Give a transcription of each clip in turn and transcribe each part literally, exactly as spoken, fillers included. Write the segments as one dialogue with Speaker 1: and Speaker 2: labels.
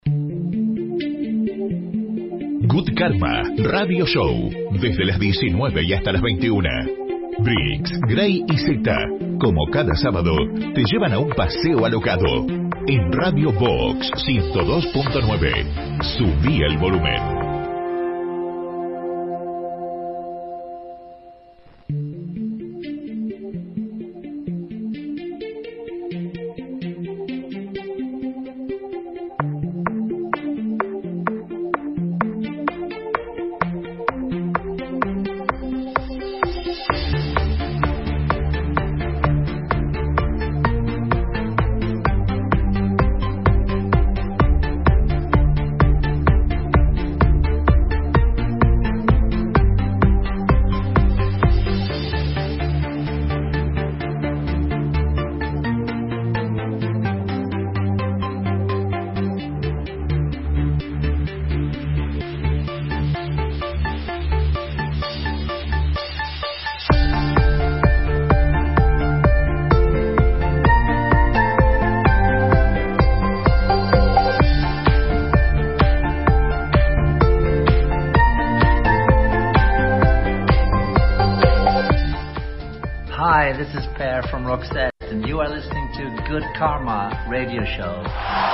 Speaker 1: Good Karma Radio Show, desde las diecinueve y hasta las veintiuna. Briggs, Gray y Zeta, como cada sábado, te llevan a un paseo alocado. En Radio Box ciento dos punto nueve. Subí el volumen.
Speaker 2: And you are listening to Good Karma Radio Show.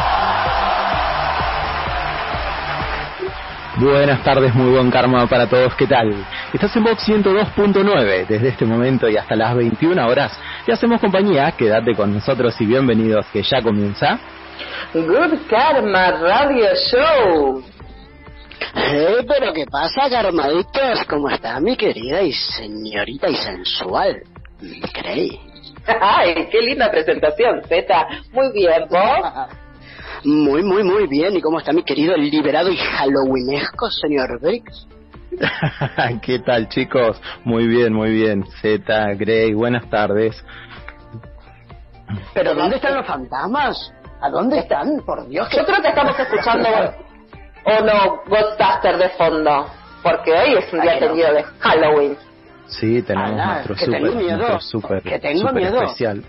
Speaker 3: Buenas tardes, muy buen karma para todos, ¿qué tal? Estás en Box ciento dos punto nueve, desde este momento y hasta las veintiuna horas. Te hacemos compañía, quédate con nosotros y bienvenidos, que ya comienza
Speaker 4: Good Karma Radio Show.
Speaker 5: Eh, pero ¿qué pasa, karmaditos? ¿Cómo está mi querida y señorita y sensual Grey?
Speaker 4: Ay, qué linda presentación, Zeta. Muy bien, ¿vos?
Speaker 5: Muy, muy, muy bien. ¿Y cómo está mi querido liberado y halloweenesco, señor Briggs?
Speaker 3: ¿Qué tal, chicos? Muy bien, muy bien. Zeta, Grey, buenas tardes.
Speaker 5: ¿Pero dónde están los fantasmas? ¿A dónde están? Por Dios.
Speaker 4: Yo creo que estamos escuchando o no Ghostbusters de fondo, porque hoy es un día teñido de Halloween.
Speaker 3: Sí, tenemos
Speaker 5: ah,
Speaker 3: nuestro super, nuestro super,
Speaker 5: que tengo
Speaker 3: super
Speaker 5: miedo.
Speaker 3: especial.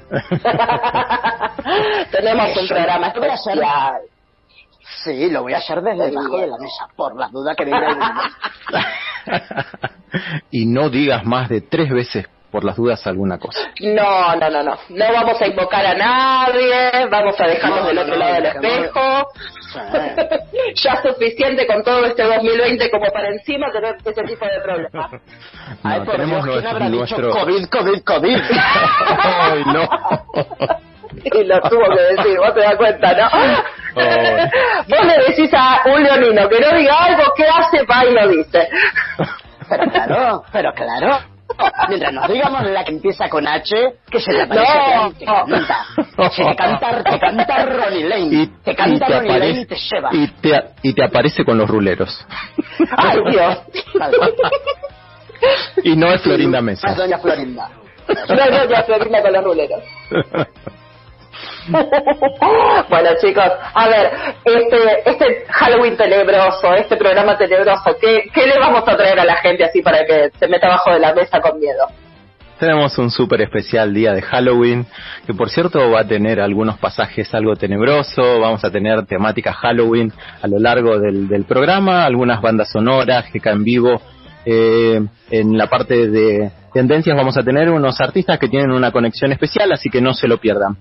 Speaker 4: Tenemos un programa especial.
Speaker 5: Sí, lo voy a hacer desde debajo de la mesa, por la duda que venga el...
Speaker 3: Y no digas más de tres veces, por las dudas, alguna cosa.
Speaker 4: No, no, no, no. No vamos a invocar a nadie, vamos a dejarnos no, del otro no, lado del espejo. Ya es suficiente con todo este dos mil veinte como para encima tener ese tipo de problemas.
Speaker 3: No,
Speaker 5: Ay, por
Speaker 3: tenemos
Speaker 5: Dios, ¿quién habrá
Speaker 3: nuestro...
Speaker 5: dicho COVID, COVID, COVID?
Speaker 3: Ay, no.
Speaker 4: Y lo tuvo que decir, vos te das cuenta, ¿no? Oh. Vos le decís a un leonino que no diga algo, ¿qué hace? Va y lo dice.
Speaker 5: Pero claro, pero claro. Mientras nos digamos la que empieza con H, que se te aparece
Speaker 4: no,
Speaker 5: te canta. Se te canta, te canta Ronnie Lane.
Speaker 3: Y,
Speaker 5: te canta
Speaker 3: y te
Speaker 5: Ronnie
Speaker 3: aparece,
Speaker 5: Lane y te lleva.
Speaker 3: Y te, y te aparece con los ruleros.
Speaker 4: Ay, Dios.
Speaker 3: Y no es Florinda Mesa.
Speaker 5: Es doña Florinda.
Speaker 4: No es doña Florinda con los ruleros. Bueno, chicos, a ver, este este Halloween tenebroso, este programa tenebroso, ¿qué, ¿qué le vamos a traer a la gente así para que se meta abajo de la mesa con miedo?
Speaker 3: Tenemos un súper especial día de Halloween, que por cierto va a tener algunos pasajes algo tenebroso, vamos a tener temática Halloween a lo largo del, del programa, algunas bandas sonoras que caen vivo. Eh, en la parte de tendencias vamos a tener unos artistas que tienen una conexión especial, así que no se lo pierdan.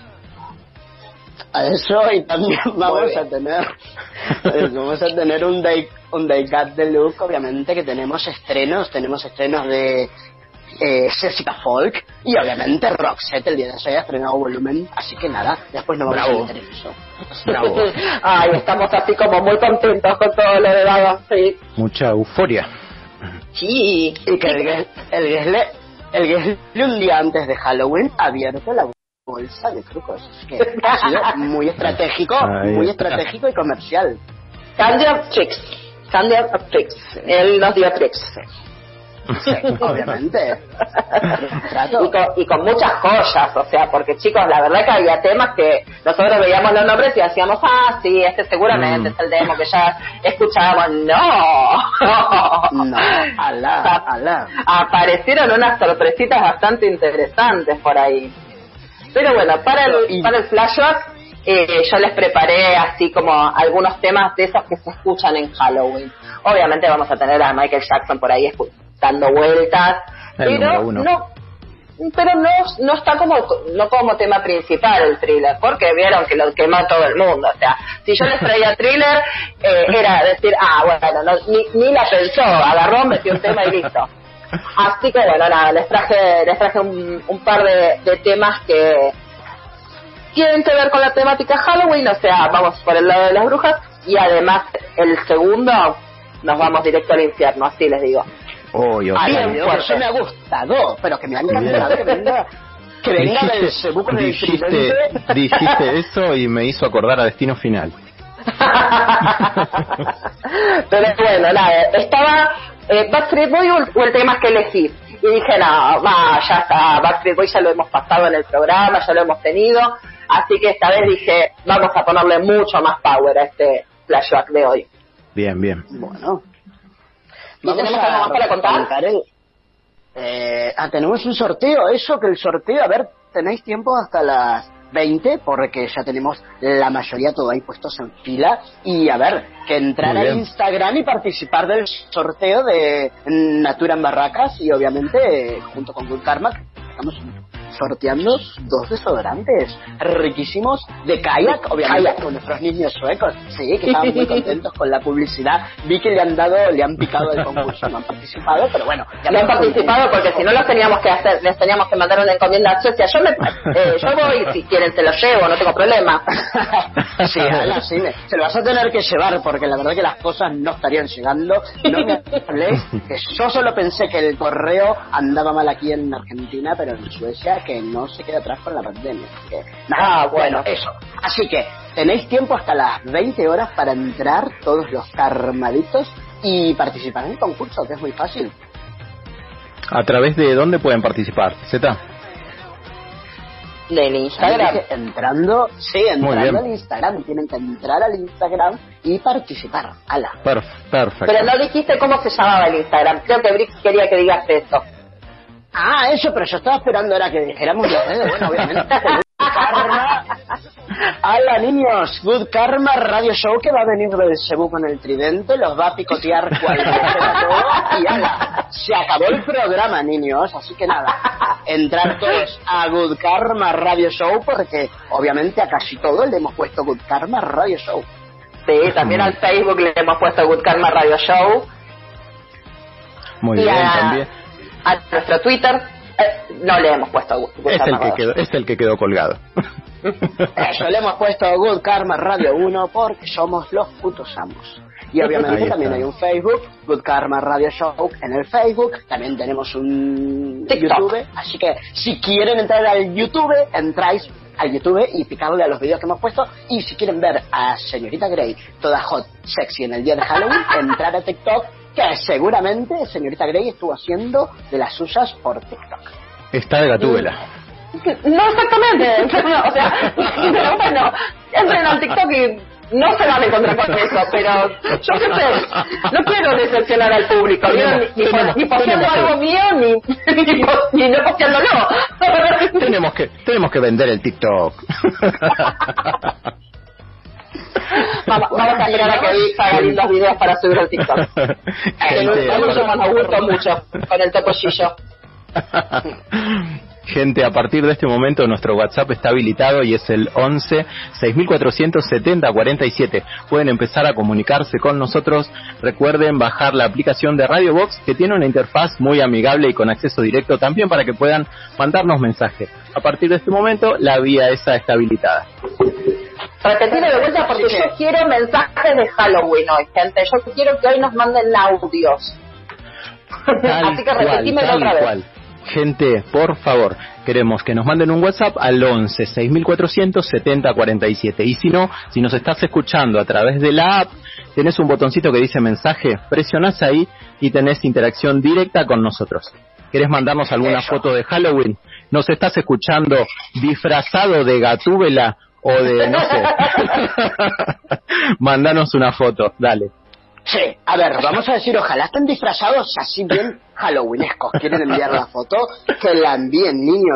Speaker 5: A eso, y también vamos a tener vamos a tener un day un day cat de look, obviamente, que tenemos estrenos, tenemos estrenos de eh, Jessica Folk y obviamente Roxette el día de hoy ha estrenado volumen, así que nada, después nos vamos Bravo. a meter en eso.
Speaker 3: Bravo.
Speaker 4: Ay, estamos así como muy contentos con todo lo de Vaga, sí.
Speaker 3: Mucha euforia.
Speaker 5: Sí, y que el el Gesle el Gesle un día antes de Halloween ha abierto la bolsa de trucos, que ha sido muy estratégico, muy estratégico y comercial.
Speaker 4: Candy of Tricks, Candy of Tricks, él nos dio tricks.
Speaker 5: Sí, obviamente.
Speaker 4: y, con, y con muchas joyas, o sea, porque chicos, la verdad que había temas que nosotros veíamos los nombres y decíamos, ah, sí, este seguramente mm. es el demo que ya escuchábamos. No,
Speaker 5: no, alá, alá.
Speaker 4: Aparecieron unas sorpresitas bastante interesantes por ahí. Pero bueno, para el, para el flashback, eh, yo les preparé así como algunos temas de esos que se escuchan en Halloween. Obviamente vamos a tener a Michael Jackson por ahí dando vueltas,
Speaker 3: el
Speaker 4: pero no, pero no, no está como no como tema principal el Thriller, porque vieron que lo quema todo el mundo. O sea, si yo les traía Thriller, eh, era decir, ah, bueno, no, ni, ni la pensó, agarró, metió un tema y listo. Así que bueno, nada, les traje les traje un, un par de, de temas que tienen que ver con la temática Halloween, o sea, vamos por el lado de las brujas, y además el segundo nos vamos directo al infierno, así les digo.
Speaker 3: Oh, Dios
Speaker 5: Ay,
Speaker 3: mío.
Speaker 5: Dios, eso me ha gustado, pero que me ha encantado que venga, que venga
Speaker 3: Dijiste-
Speaker 5: del Cebuco del
Speaker 3: dijiste,
Speaker 5: Tridente.
Speaker 3: dijiste eso y me hizo acordar a Destino Final.
Speaker 4: Pero bueno, nada, estaba eh, Backstreet Boy o el, o el tema que elegí. Y dije, no, va, ya está, Backstreet Boy ya lo hemos pasado en el programa, ya lo hemos tenido. Así que esta vez dije, vamos a ponerle mucho más power a este flashback de hoy.
Speaker 3: Bien, bien.
Speaker 5: Bueno.
Speaker 4: ¿Y tenemos algo más para contar?
Speaker 5: arrancar el- Eh, ah, tenemos un sorteo, eso que el sorteo, a ver, tenéis tiempo hasta las veinte, porque ya tenemos la mayoría todo ahí puestos en fila, y a ver, que entrar
Speaker 3: Muy
Speaker 5: a
Speaker 3: bien.
Speaker 5: Instagram y participar del sorteo de Natura en Barracas, y obviamente, junto con Good Karma, estamos sorteando dos desodorantes riquísimos de kayak, obviamente con nuestros niños suecos, sí, que estaban muy contentos con la publicidad. Vi que le han dado, le han picado el concurso, no han participado, pero bueno, ya
Speaker 4: No han
Speaker 5: me-
Speaker 4: participado porque si no los teníamos que hacer, les teníamos que mandar una encomienda a Suecia. Yo me, eh, yo voy, si quieren se los llevo, no tengo problema.
Speaker 5: Sí, Ana, sí, me- se lo vas a tener que llevar, porque la verdad que las cosas no estarían llegando. No me habléis, que yo solo pensé que el correo andaba mal aquí en Argentina, pero en Suecia que no se queda atrás por la pandemia. Así que, nada,
Speaker 4: Ah,
Speaker 5: bueno,
Speaker 4: bueno.
Speaker 5: eso. Así que tenéis tiempo hasta las veinte horas para entrar todos los karmaditos y participar en el concurso, que es muy fácil.
Speaker 3: ¿A través de dónde pueden participar? Z.
Speaker 4: Del Instagram.
Speaker 5: Dije, entrando, sí,
Speaker 3: Muy
Speaker 5: entrando
Speaker 3: bien.
Speaker 5: al Instagram. Tienen que entrar al Instagram y participar. ¡Hala!
Speaker 3: Perf- perfecto.
Speaker 4: Pero no dijiste cómo se llamaba el Instagram. Creo que Brix quería que digas esto.
Speaker 5: Ah, eso, pero yo estaba esperando ahora que dijéramos las redes. Bueno, obviamente. Good Karma. Hola, niños. Good Karma Radio Show, que va a venir del Cebu con el tridente. Los va a picotear cual todo. Y ala, se acabó el programa, niños. Así que nada, entrar todos a Good Karma Radio Show, porque obviamente a casi todos le hemos puesto Good Karma Radio Show.
Speaker 4: Sí, también al Facebook le hemos puesto Good Karma Radio Show.
Speaker 3: Muy
Speaker 4: y
Speaker 3: bien,
Speaker 4: a,
Speaker 3: también.
Speaker 4: a nuestro Twitter eh, no le hemos puesto Good
Speaker 3: Es
Speaker 4: Karma
Speaker 3: el que
Speaker 4: Radio
Speaker 3: quedó, es el que quedó colgado.
Speaker 5: Eso, le hemos puesto Good Karma Radio uno porque somos los putos amos. Y
Speaker 3: Ahí
Speaker 5: obviamente
Speaker 3: está.
Speaker 5: también hay un Facebook, Good Karma Radio Show en el Facebook. También tenemos un
Speaker 4: TikTok.
Speaker 5: YouTube. Así que si quieren entrar al YouTube, entráis al YouTube y picarle a los vídeos que hemos puesto. Y si quieren ver a Señorita Grey toda hot, sexy en el día de Halloween, entrar a TikTok, que seguramente Señorita Grey estuvo haciendo de las suyas por TikTok.
Speaker 3: Está de Gatúbela.
Speaker 4: No exactamente, no, o sea, pero bueno, entren al TikTok y no se van a encontrar con eso, pero yo qué sé, no quiero decepcionar al público, ¿vieron? ni, ni,
Speaker 3: Tenemos-
Speaker 4: ni posteando
Speaker 3: tenemos que-
Speaker 4: algo mío, ni, ni, po- ni no posteándolo.
Speaker 3: tenemos que tenemos que vender el TikTok.
Speaker 4: Vamos, vamos a esperar a que Vic haga lindos videos para subir al TikTok. Que
Speaker 3: Gente,
Speaker 4: a nosotros
Speaker 3: apar-
Speaker 4: nos gusta mucho con el topollillo.
Speaker 3: Gente, a partir de este momento nuestro WhatsApp está habilitado y es el once seis mil cuatrocientos setenta cuarenta y siete. Pueden empezar a comunicarse con nosotros. Recuerden bajar la aplicación de Radio Box, que tiene una interfaz muy amigable y con acceso directo también para que puedan mandarnos mensajes. A partir de este momento la vía esa está habilitada.
Speaker 4: Repetilo de vuelta porque
Speaker 5: Así que-
Speaker 4: yo quiero mensajes de Halloween hoy, gente. Yo quiero que hoy nos manden audios.
Speaker 3: Tal
Speaker 4: Así que
Speaker 3: cual,
Speaker 4: repetímelo
Speaker 3: tal
Speaker 4: otra vez.
Speaker 3: cual. Gente, por favor, queremos que nos manden un WhatsApp al once seis mil cuatrocientos setenta cuarenta y siete. Y si no, si nos estás escuchando a través de la app, tenés un botoncito que dice mensaje, presionás ahí y tenés interacción directa con nosotros. ¿Querés mandarnos alguna
Speaker 5: Eso.
Speaker 3: foto de Halloween? ¿Nos estás escuchando disfrazado de Gatúbela o de, no sé? Mandanos una foto, dale.
Speaker 5: Sí, a ver, vamos a decir, ojalá estén disfrazados así bien halloweenescos. ¿Quieren enviar la foto? Que la envíen, niños.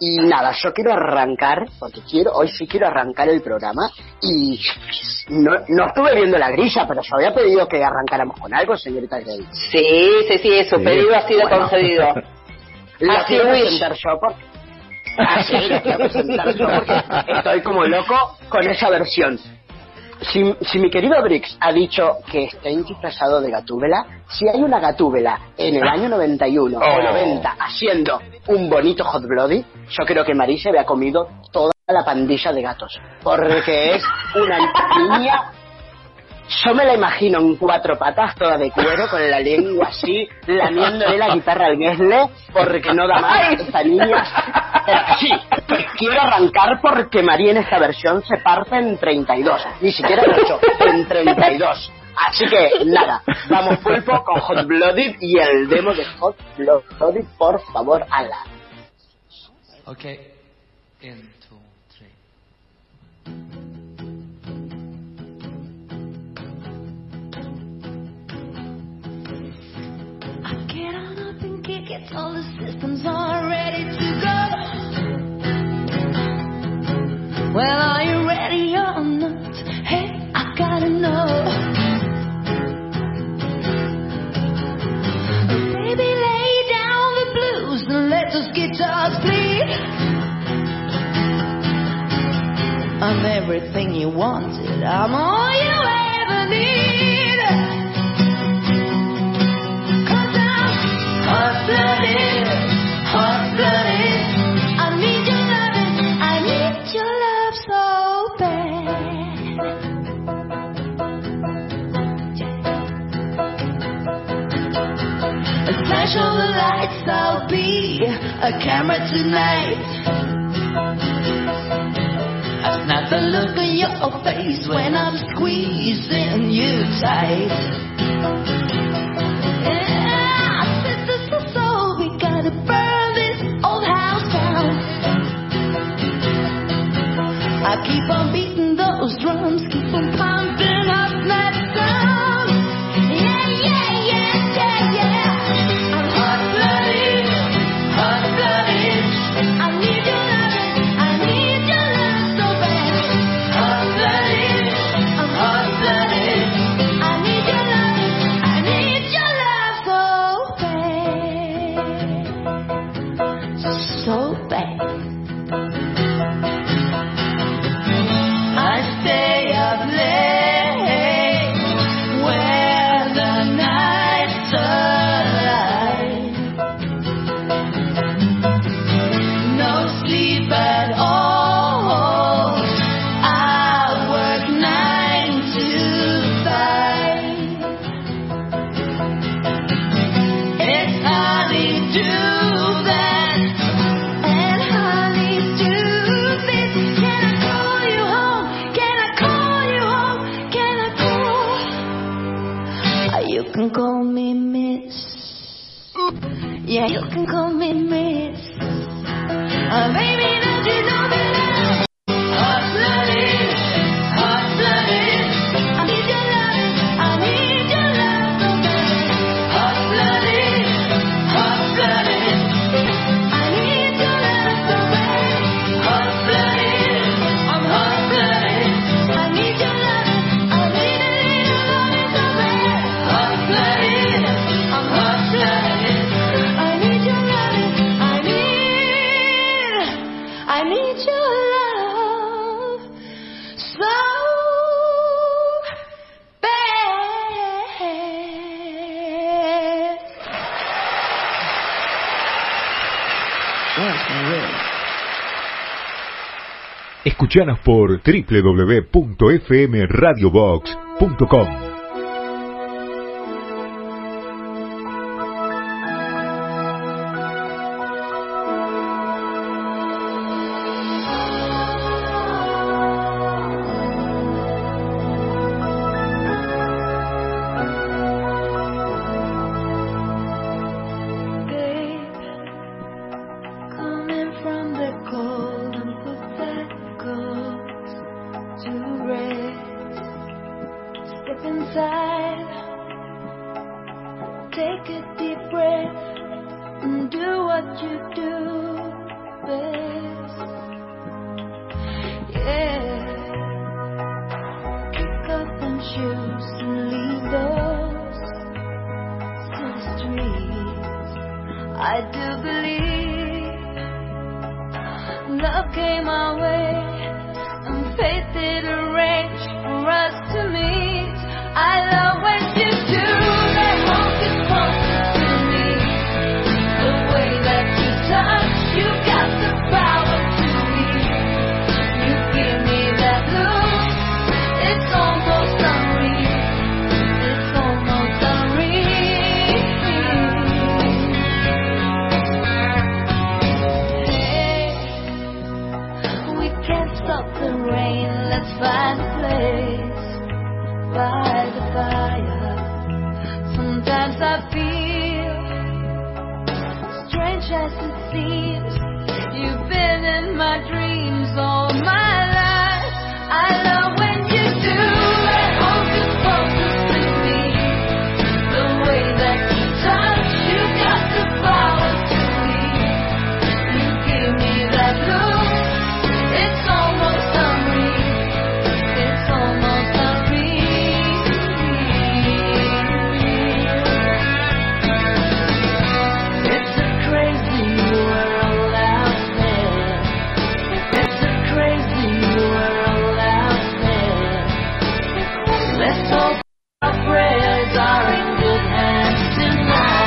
Speaker 5: Y nada, yo quiero arrancar, porque quiero, hoy sí quiero arrancar el programa, y no, no estuve viendo la grilla, pero yo había pedido que arrancáramos con algo, señorita Grey.
Speaker 4: Sí, sí, sí, su sí. pedido ha sido bueno. concedido.
Speaker 5: Lo quiero presentar yo porque... Ah, sí, lo quiero presentar yo porque estoy como loco con esa versión. Si, si mi querido Brix ha dicho que está disfrazado de Gatúbela, si hay una Gatúbela en el año noventa y uno oh. o noventa haciendo un bonito Hot Bloody, yo creo que Marise había comido toda la pandilla de gatos. Porque es una niña... Yo me la imagino en cuatro patas, toda de cuero, con la lengua así, lamiéndole la guitarra al Gessle, porque no da más esta niña. Pero sí, quiero arrancar porque María en esta versión se parte en treinta y dos, ni siquiera en ocho, en treinta y dos. Así que, nada, vamos pulpo con Hot Blooded y el demo de Hot Blooded, por favor, ala.
Speaker 2: Ok, in, two, three.
Speaker 6: Get on up and kick it, all the systems are ready to go. Well, are you ready or not? Hey, I gotta know. Baby, lay down the blues and let those guitars bleed. I'm everything you wanted, I'm all you ever need. Hot-blooded, hot-blooded, I need your loving, I need your love so bad. Yeah. A flash of the lights, I'll be a camera tonight. I snap the look on your face when I'm squeezing you tight. I keep on beating those drums, keep on pumping up that sound. Yeah, yeah, yeah, yeah, yeah. I'm hot-blooded, hot-blooded. I need your loving, I need your love so bad. Hot-blooded, I'm hot-blooded. I need your loving, I need your love so bad. So bad. Yeah, you can call me Miss. Uh, baby, don't you know me now? Hot-blooded, hot-blooded. I need your love, I need your love so bad. Hot-blooded, hot-blooded. I need your love so bad. Hot-blooded, I'm hot-blooded. I need your love, I need a little loving so bad. Hot-blooded, I'm hot-blooded. I need your love so bad.
Speaker 1: Escuchanos por doble u doble u doble u punto f m radio box punto com.
Speaker 6: best. Yeah, kick off them shoes and leave those to the streets. I do believe love came our way and fate did arrange for us to meet. I love when you do that hocus pocus to me. The way that you touch, you got the power to me. You give me that look, it's almost unreal. It's almost unreal. Hey, we can't stop the rain, let's find a place by the fire. Sometimes I feel strange as it seems. You've been in my dreams all my life. I love when you do that hocus pocus to me. The way that you touch, you got the power to me. You give me that look, it's almost unreal. It's almost unreal. It's a crazy world out there. It's a crazy world out there. Let's hope our prayers are in good hands tonight.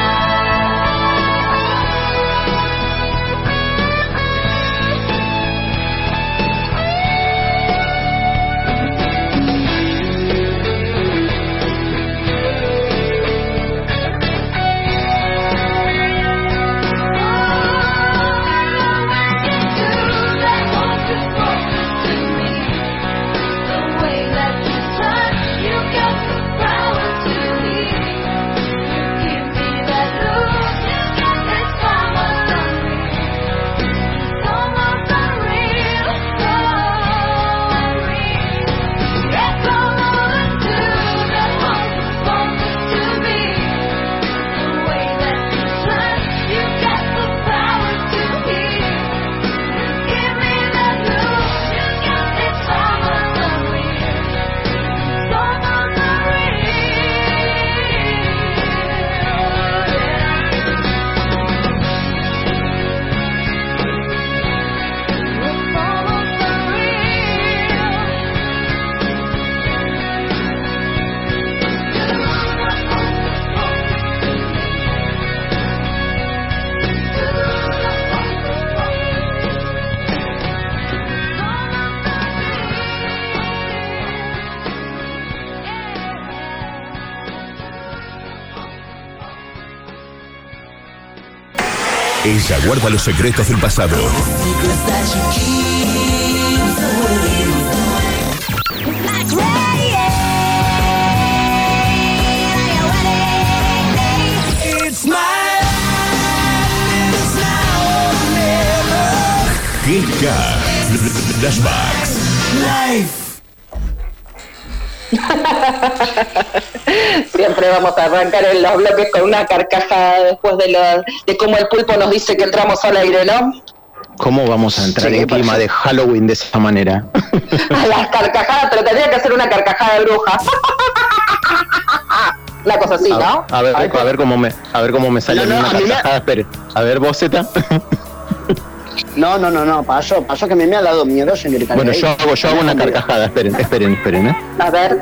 Speaker 1: Ella guarda los secretos del pasado. G K Flashbacks.
Speaker 4: Siempre vamos a arrancar en los bloques con una carcajada después de, lo, de cómo el pulpo nos dice que entramos al aire, ¿no?
Speaker 3: ¿Cómo vamos a entrar
Speaker 4: Sí,
Speaker 3: en clima de Halloween de esa manera?
Speaker 4: A las carcajadas, pero tendría que hacer una carcajada de bruja. Una cosa así, ¿no?
Speaker 3: A, a ver, a ver cómo me, a ver cómo me sale
Speaker 5: No, no,
Speaker 3: una
Speaker 5: a mí me-
Speaker 3: carcajada. Espere, a ver, vos, Zeta.
Speaker 5: No, no, no, no, paso, paso que a mí me ha dado miedo, señorita.
Speaker 3: Bueno,
Speaker 5: Grey.
Speaker 3: yo hago, yo hago una carcajada. Esperen, esperen, esperen, ¿eh?
Speaker 4: A ver.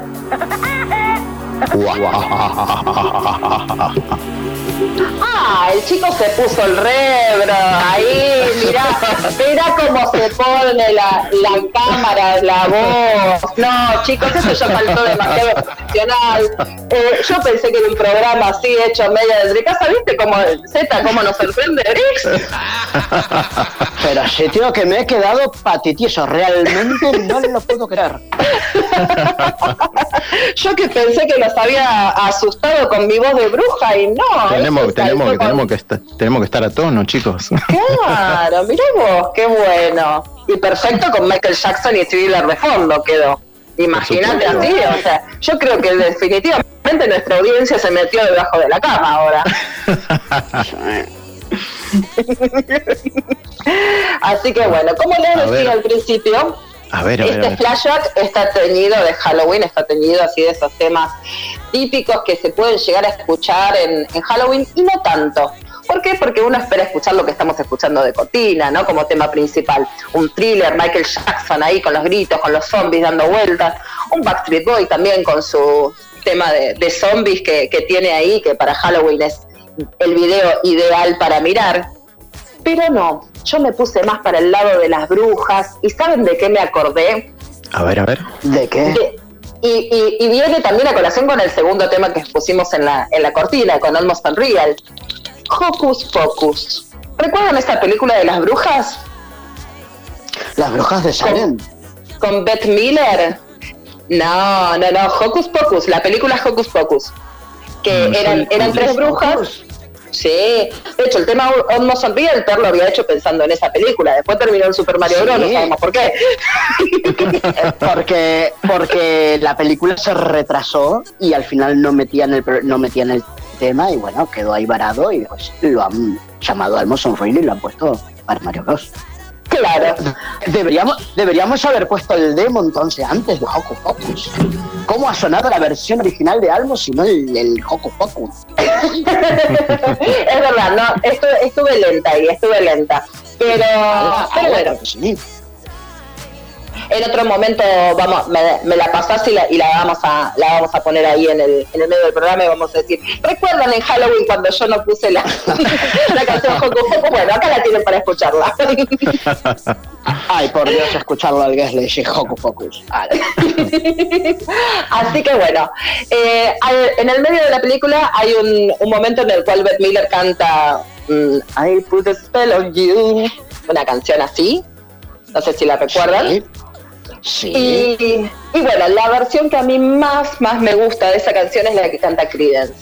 Speaker 4: Ah, el chico se puso el rebro. Ahí, mirá, mirá cómo se pone la, la cámara, la voz. No, chicos, eso ya faltó demasiado profesional. Eh, yo pensé que era un programa así hecho media desde casa, ¿viste? Como Z, cómo nos sorprende Brix.
Speaker 5: Pero sí, tío, que me he quedado patitioso. Realmente no lo puedo creer.
Speaker 4: Yo que pensé que los había asustado con mi voz de bruja y no.
Speaker 3: Tenemos,
Speaker 4: ese
Speaker 3: tenemos,
Speaker 4: saltó
Speaker 3: que,
Speaker 4: con-
Speaker 3: tenemos, que estar, tenemos que estar a tono, chicos.
Speaker 4: Claro, mirá vos, qué bueno. Y perfecto con Michael Jackson y Thriller de fondo quedó. Imagínate
Speaker 3: Por
Speaker 4: así, o sea, yo creo que definitivamente nuestra audiencia se metió debajo de la cama ahora. Así que bueno, como les
Speaker 3: A
Speaker 4: decía
Speaker 3: ver.
Speaker 4: al principio,
Speaker 3: A ver, a ver,
Speaker 4: este
Speaker 3: a ver.
Speaker 4: flashback está teñido de Halloween, está teñido así de esos temas típicos que se pueden llegar a escuchar en, en Halloween y no tanto. ¿Por qué? Porque uno espera escuchar lo que estamos escuchando de cortina, ¿no? Como tema principal. Un thriller, Michael Jackson ahí con los gritos, con los zombies dando vueltas. Un Backstreet Boy también con su tema de, de zombies que, que tiene ahí, que para Halloween es el video ideal para mirar. Pero no, yo me puse más para el lado de las brujas. ¿Y saben de qué me acordé?
Speaker 3: A ver, a ver.
Speaker 5: ¿De qué?
Speaker 4: De- y, y, y viene también a colación con el segundo tema que pusimos en la, en la cortina, con Almost Unreal. Hocus Pocus. ¿Recuerdan esta película de las brujas?
Speaker 5: Las brujas de Salem.
Speaker 4: Con Beth Miller. No, no, no, Hocus Pocus, la película Hocus Pocus. Que
Speaker 3: Mm,
Speaker 4: eran,
Speaker 3: sí,
Speaker 4: eran
Speaker 3: sí,
Speaker 4: tres
Speaker 5: sí.
Speaker 4: brujas. Sí, de hecho el tema Almost Unreal, Per lo había hecho pensando en esa película. Después terminó en Super Mario
Speaker 5: Sí.
Speaker 4: Bros, no sabemos por qué.
Speaker 5: porque porque la película se retrasó y al final no metían el pro- no metían el tema y bueno, quedó ahí varado y pues lo han llamado Almost Unreal y lo han puesto para Mario Bros.
Speaker 4: Claro.
Speaker 5: Deberíamos, deberíamos haber puesto el demo entonces antes de Hocus Pocus. ¿Cómo ha sonado la versión original de Almost y no el, el Hocus Pocus?
Speaker 4: Es verdad, no, estuve, estuve lenta ahí, estuve lenta. Pero,
Speaker 5: Ahora,
Speaker 4: pero
Speaker 5: ahora,
Speaker 4: bueno,
Speaker 5: pues sí.
Speaker 4: en otro momento vamos, me, me la pasás y la, y la vamos a la vamos a poner ahí en el, en el medio del programa y vamos a decir, ¿recuerdan en Halloween cuando yo no puse la, la canción Hocus Pocus? Bueno, acá la tienen para escucharla.
Speaker 5: Ay, por Dios, escucharlo al Guest League, Hocus Pocus. Vale.
Speaker 4: Así que bueno, eh, hay- en el medio de la película hay un, un momento en el cual Beth Miller canta mm, I put a spell on you, una canción así, no sé si la recuerdan.
Speaker 5: Sí. Sí.
Speaker 4: Y, y bueno, la versión que a mí más, más me gusta de esa canción es la que canta Creedence.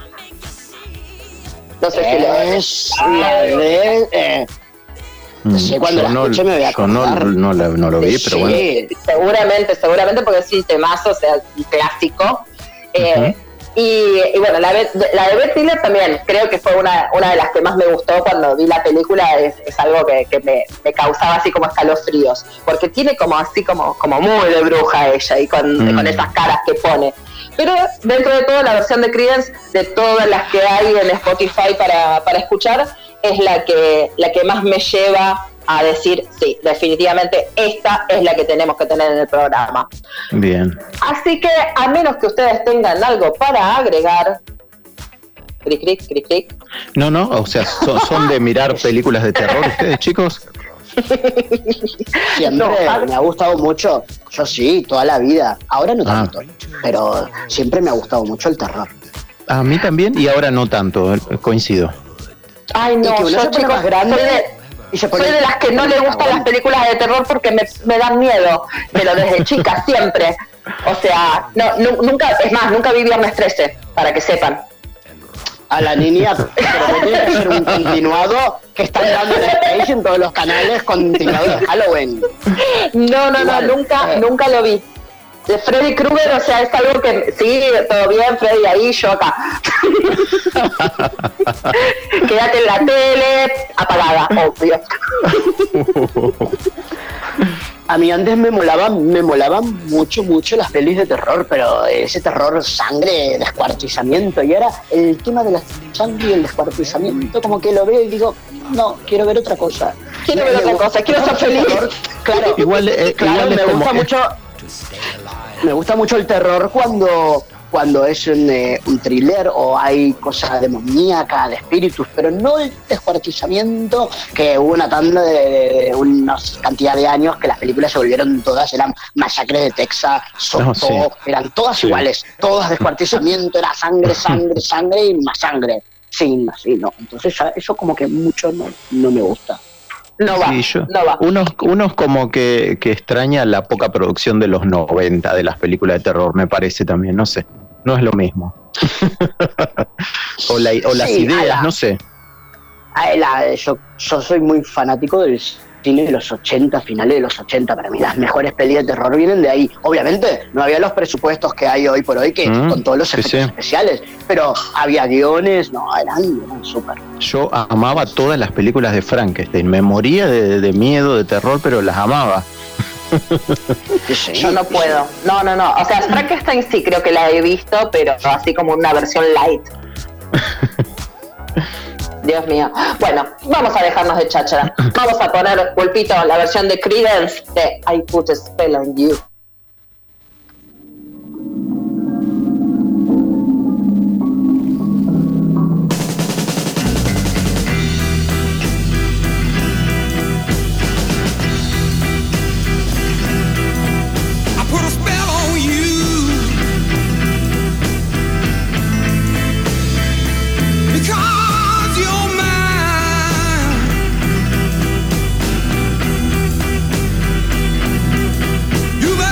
Speaker 4: No sé si la...
Speaker 5: Es la de... Eh, sí, cuando
Speaker 3: Yo
Speaker 5: la
Speaker 3: no,
Speaker 5: escuche me voy a
Speaker 3: yo no,
Speaker 5: acordar.
Speaker 3: no, la- no lo vi, pero bueno.
Speaker 5: Sí.
Speaker 4: Seguramente, seguramente porque es un temazo, o sea, un clásico. Eh, y, y bueno, la, de- la de Beth Miller también creo que fue una, una de las que más me gustó cuando vi la película. Es, es algo que, que me, me causaba así como escalofríos, porque tiene como así como, como muy de bruja ella y con,
Speaker 3: Mm.
Speaker 4: con esas caras que pone. Pero dentro de todo, la versión de Creedence, de todas las que hay en Spotify para, para escuchar, es la que, la que más me lleva a decir, sí, definitivamente esta es la que tenemos que tener en el programa.
Speaker 3: Bien.
Speaker 4: Así que, a menos que ustedes tengan algo para agregar, cric, cric, cric, cric.
Speaker 3: No, no, o sea, son, son de mirar películas de terror ustedes, chicos.
Speaker 5: Siempre
Speaker 4: No,
Speaker 5: me ha gustado mucho. Yo sí, toda la vida. Ahora no
Speaker 3: Ah.
Speaker 5: tanto. Pero siempre me ha gustado mucho el terror.
Speaker 3: A mí también y ahora no tanto, eh, coincido.
Speaker 4: Ay,
Speaker 5: Y
Speaker 4: no,
Speaker 5: que uno
Speaker 4: yo,
Speaker 5: se pone
Speaker 4: chicos,
Speaker 5: más grande
Speaker 4: soy de,
Speaker 5: y se pone-
Speaker 4: soy de las que no le gustan las películas de terror porque me, me dan miedo, pero desde chica siempre. O sea, no, nu- nunca, es más, nunca vi Viernes trece, para que sepan.
Speaker 5: A la niña, pero no tiene que ser un continuado que están dando en Stage en todos los canales, continuado de Halloween.
Speaker 4: No, no,
Speaker 5: Igual,
Speaker 4: no, nunca,
Speaker 5: eh.
Speaker 4: nunca lo vi. De Freddy Krueger, o sea, es algo que sí, todo bien, Freddy ahí, yo acá. Quédate en la tele, apagada, obvio.
Speaker 5: A mí antes me molaban, me molaban mucho, mucho las pelis de terror, pero ese terror, sangre, descuartizamiento, y ahora el tema de la sangre y el descuartizamiento, como que lo veo y digo, no, quiero ver otra cosa.
Speaker 4: Quiero ver otra cosa, quiero ser feliz.
Speaker 5: Claro,
Speaker 3: Igual, eh,
Speaker 5: claro,
Speaker 3: igual es
Speaker 5: me
Speaker 3: como
Speaker 5: gusta
Speaker 3: que-
Speaker 5: mucho, me gusta mucho el terror cuando cuando es un, eh, un thriller o hay cosa demoníaca, de espíritus, pero no el descuartizamiento, que hubo una tanda de, de, de una cantidad de años que las películas se volvieron todas, eran Masacre de Texas, Soto,
Speaker 3: No, sí.
Speaker 5: eran todas
Speaker 3: Sí.
Speaker 5: iguales, todas descuartizamiento, era sangre, sangre, sangre y más sangre. Sí, así, no. Entonces ya eso como que mucho no, no me gusta.
Speaker 4: No va,
Speaker 3: Sí, yo-
Speaker 4: no va.
Speaker 3: Unos, unos como que, que extraña la poca producción de los noventa de las películas de terror, me parece también, no sé. No es lo mismo. o, la- o las
Speaker 5: Sí,
Speaker 3: ideas,
Speaker 5: ala.
Speaker 3: no sé.
Speaker 5: Ay, la- yo, yo soy muy fanático del cine de los ochenta, finales de los ochenta, para mí las mejores pelis de terror vienen de ahí. Obviamente no había los presupuestos que hay hoy por hoy, que mm, con todos los efectos sí, sí. especiales, pero había guiones, no, eran, eran súper.
Speaker 3: Yo amaba todas las películas de Frankenstein, me moría de, de miedo, de terror, pero las amaba.
Speaker 4: Sí, yo no puedo, no, no, no, o sea, Frankenstein sí creo que la he visto, pero así como una versión light. Dios mío. Bueno, vamos a dejarnos de cháchara. Vamos a poner, Pulpito, la versión de Creedence de I Put a Spell on You.
Speaker 6: You better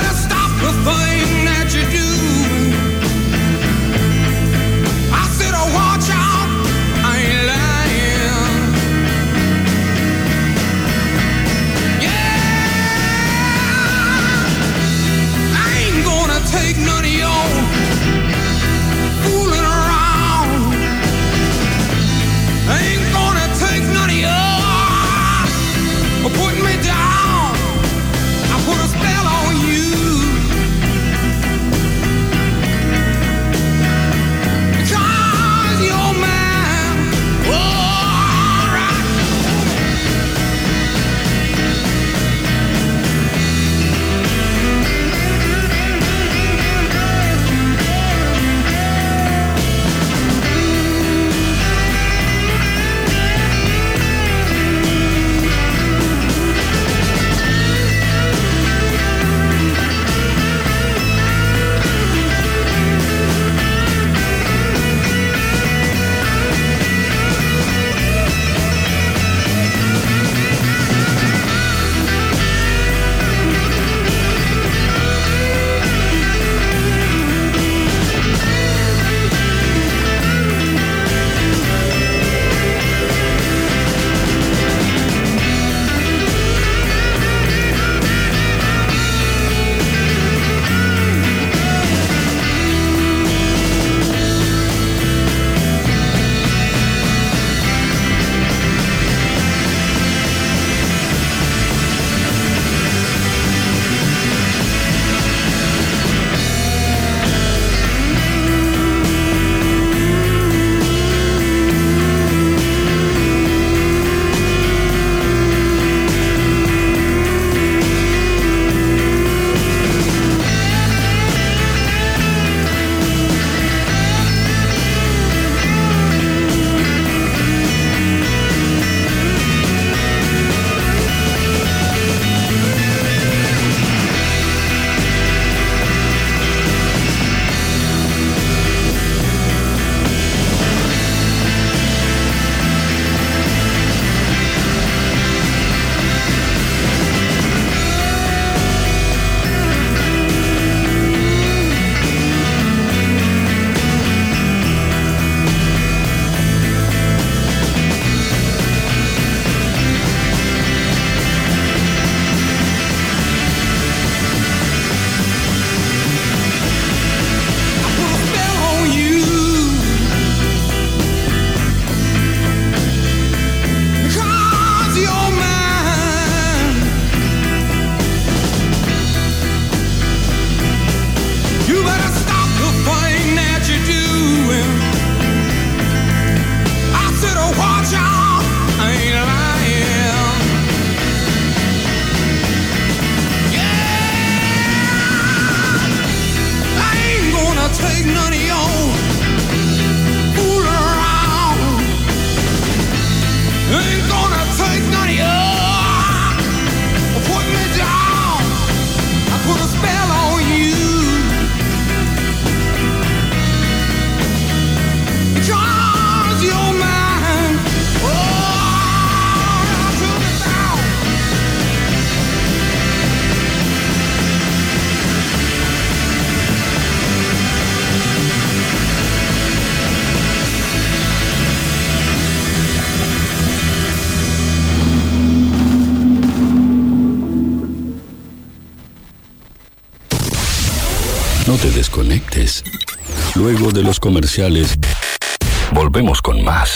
Speaker 7: te desconectes. Luego de los comerciales, volvemos con más.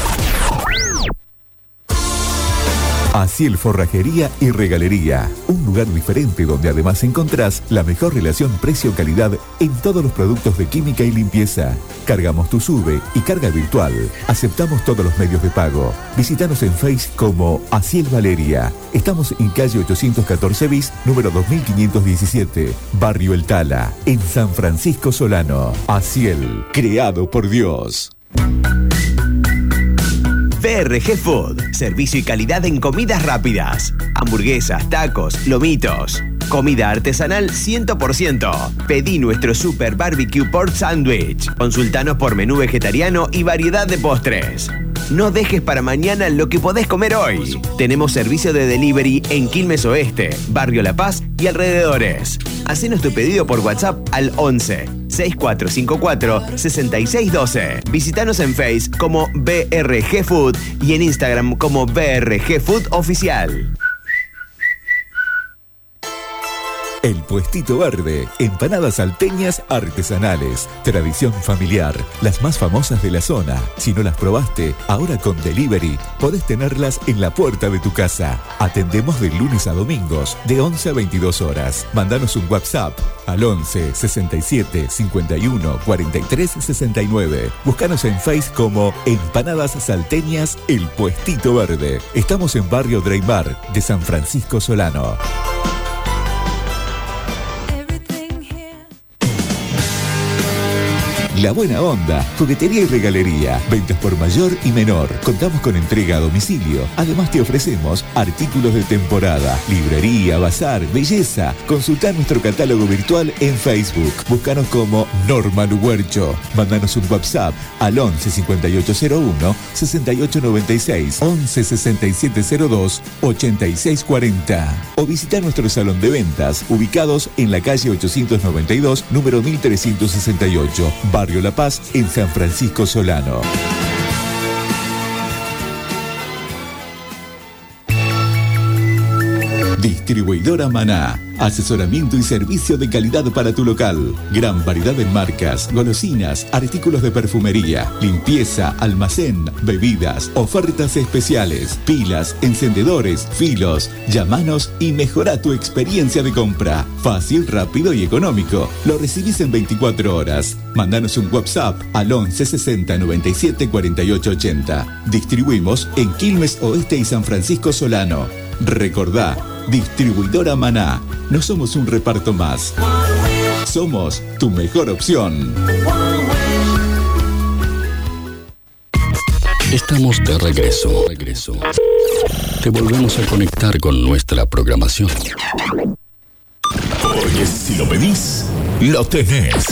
Speaker 8: Aciel Forrajería y Regalería, un lugar diferente donde además encontrás la mejor relación precio-calidad en todos los productos de química y limpieza. Cargamos tu sube y carga virtual. Aceptamos todos los medios de pago. Visítanos en Face como Aciel Valeria. Estamos en calle ochocientos catorce bis, número dos mil quinientos diecisiete, Barrio El Tala, en San Francisco Solano. Aciel, creado por Dios.
Speaker 9: B R G Food, servicio y calidad en comidas rápidas, hamburguesas, tacos, lomitos, comida artesanal cien por ciento. Pedí nuestro Super Barbecue Pork Sandwich. Consultanos por menú vegetariano y variedad de postres. No dejes para mañana lo que podés comer hoy. Tenemos servicio de delivery en Quilmes Oeste, Barrio La Paz y alrededores. Hacenos tu pedido por WhatsApp al once, sesenta y cuatro cincuenta y cuatro, sesenta y seis doce. Visítanos en Face como B R G Food y en Instagram como B R G Food Oficial.
Speaker 8: El Puestito Verde, empanadas salteñas artesanales, tradición familiar, las más famosas de la zona. Si no las probaste, ahora con delivery podés tenerlas en la puerta de tu casa. Atendemos de lunes a domingos, de once a veintidós horas. Mandanos un WhatsApp al once, sesenta y siete, cincuenta y uno, cuarenta y tres, sesenta y nueve. Búscanos en Face como Empanadas Salteñas El Puestito Verde. Estamos en Barrio Dreymar de San Francisco Solano. La Buena Onda, juguetería y regalería, ventas por mayor y menor. Contamos con entrega a domicilio. Además te ofrecemos artículos de temporada, librería, bazar, belleza. Consulta nuestro catálogo virtual en Facebook. Búscanos como Norma Luguercho. Mándanos un WhatsApp al once, cincuenta y ocho cero uno, sesenta y ocho noventa y seis, once, sesenta y siete cero dos, ochenta y seis cuarenta. O visita nuestro salón de ventas, ubicados en la calle ochocientos noventa y dos, número mil trescientos sesenta y ocho, Barrio La Paz, en San Francisco Solano. Distribuidora Maná. Asesoramiento y servicio de calidad para tu local. Gran variedad en marcas, golosinas, artículos de perfumería, limpieza, almacén, bebidas, ofertas especiales, pilas, encendedores, filos. Llámanos y mejora tu experiencia de compra. Fácil, rápido y económico. Lo recibís en veinticuatro horas. Mandanos un WhatsApp al once, sesenta, noventa y siete, cuarenta y ocho ochenta. Distribuimos en Quilmes Oeste y San Francisco Solano. Recordá, Distribuidora Maná. No somos un reparto más. Somos tu mejor opción.
Speaker 7: Estamos de regreso. regreso. Te volvemos a conectar con nuestra programación.
Speaker 1: Oye, si lo pedís, lo tenés.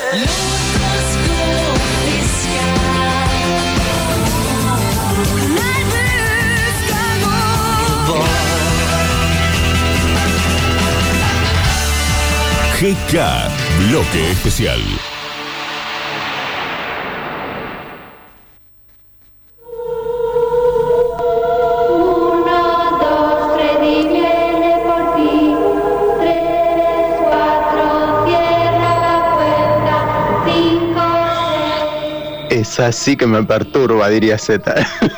Speaker 1: G K, bloque especial.
Speaker 3: Esa sí que me perturba, diría Z.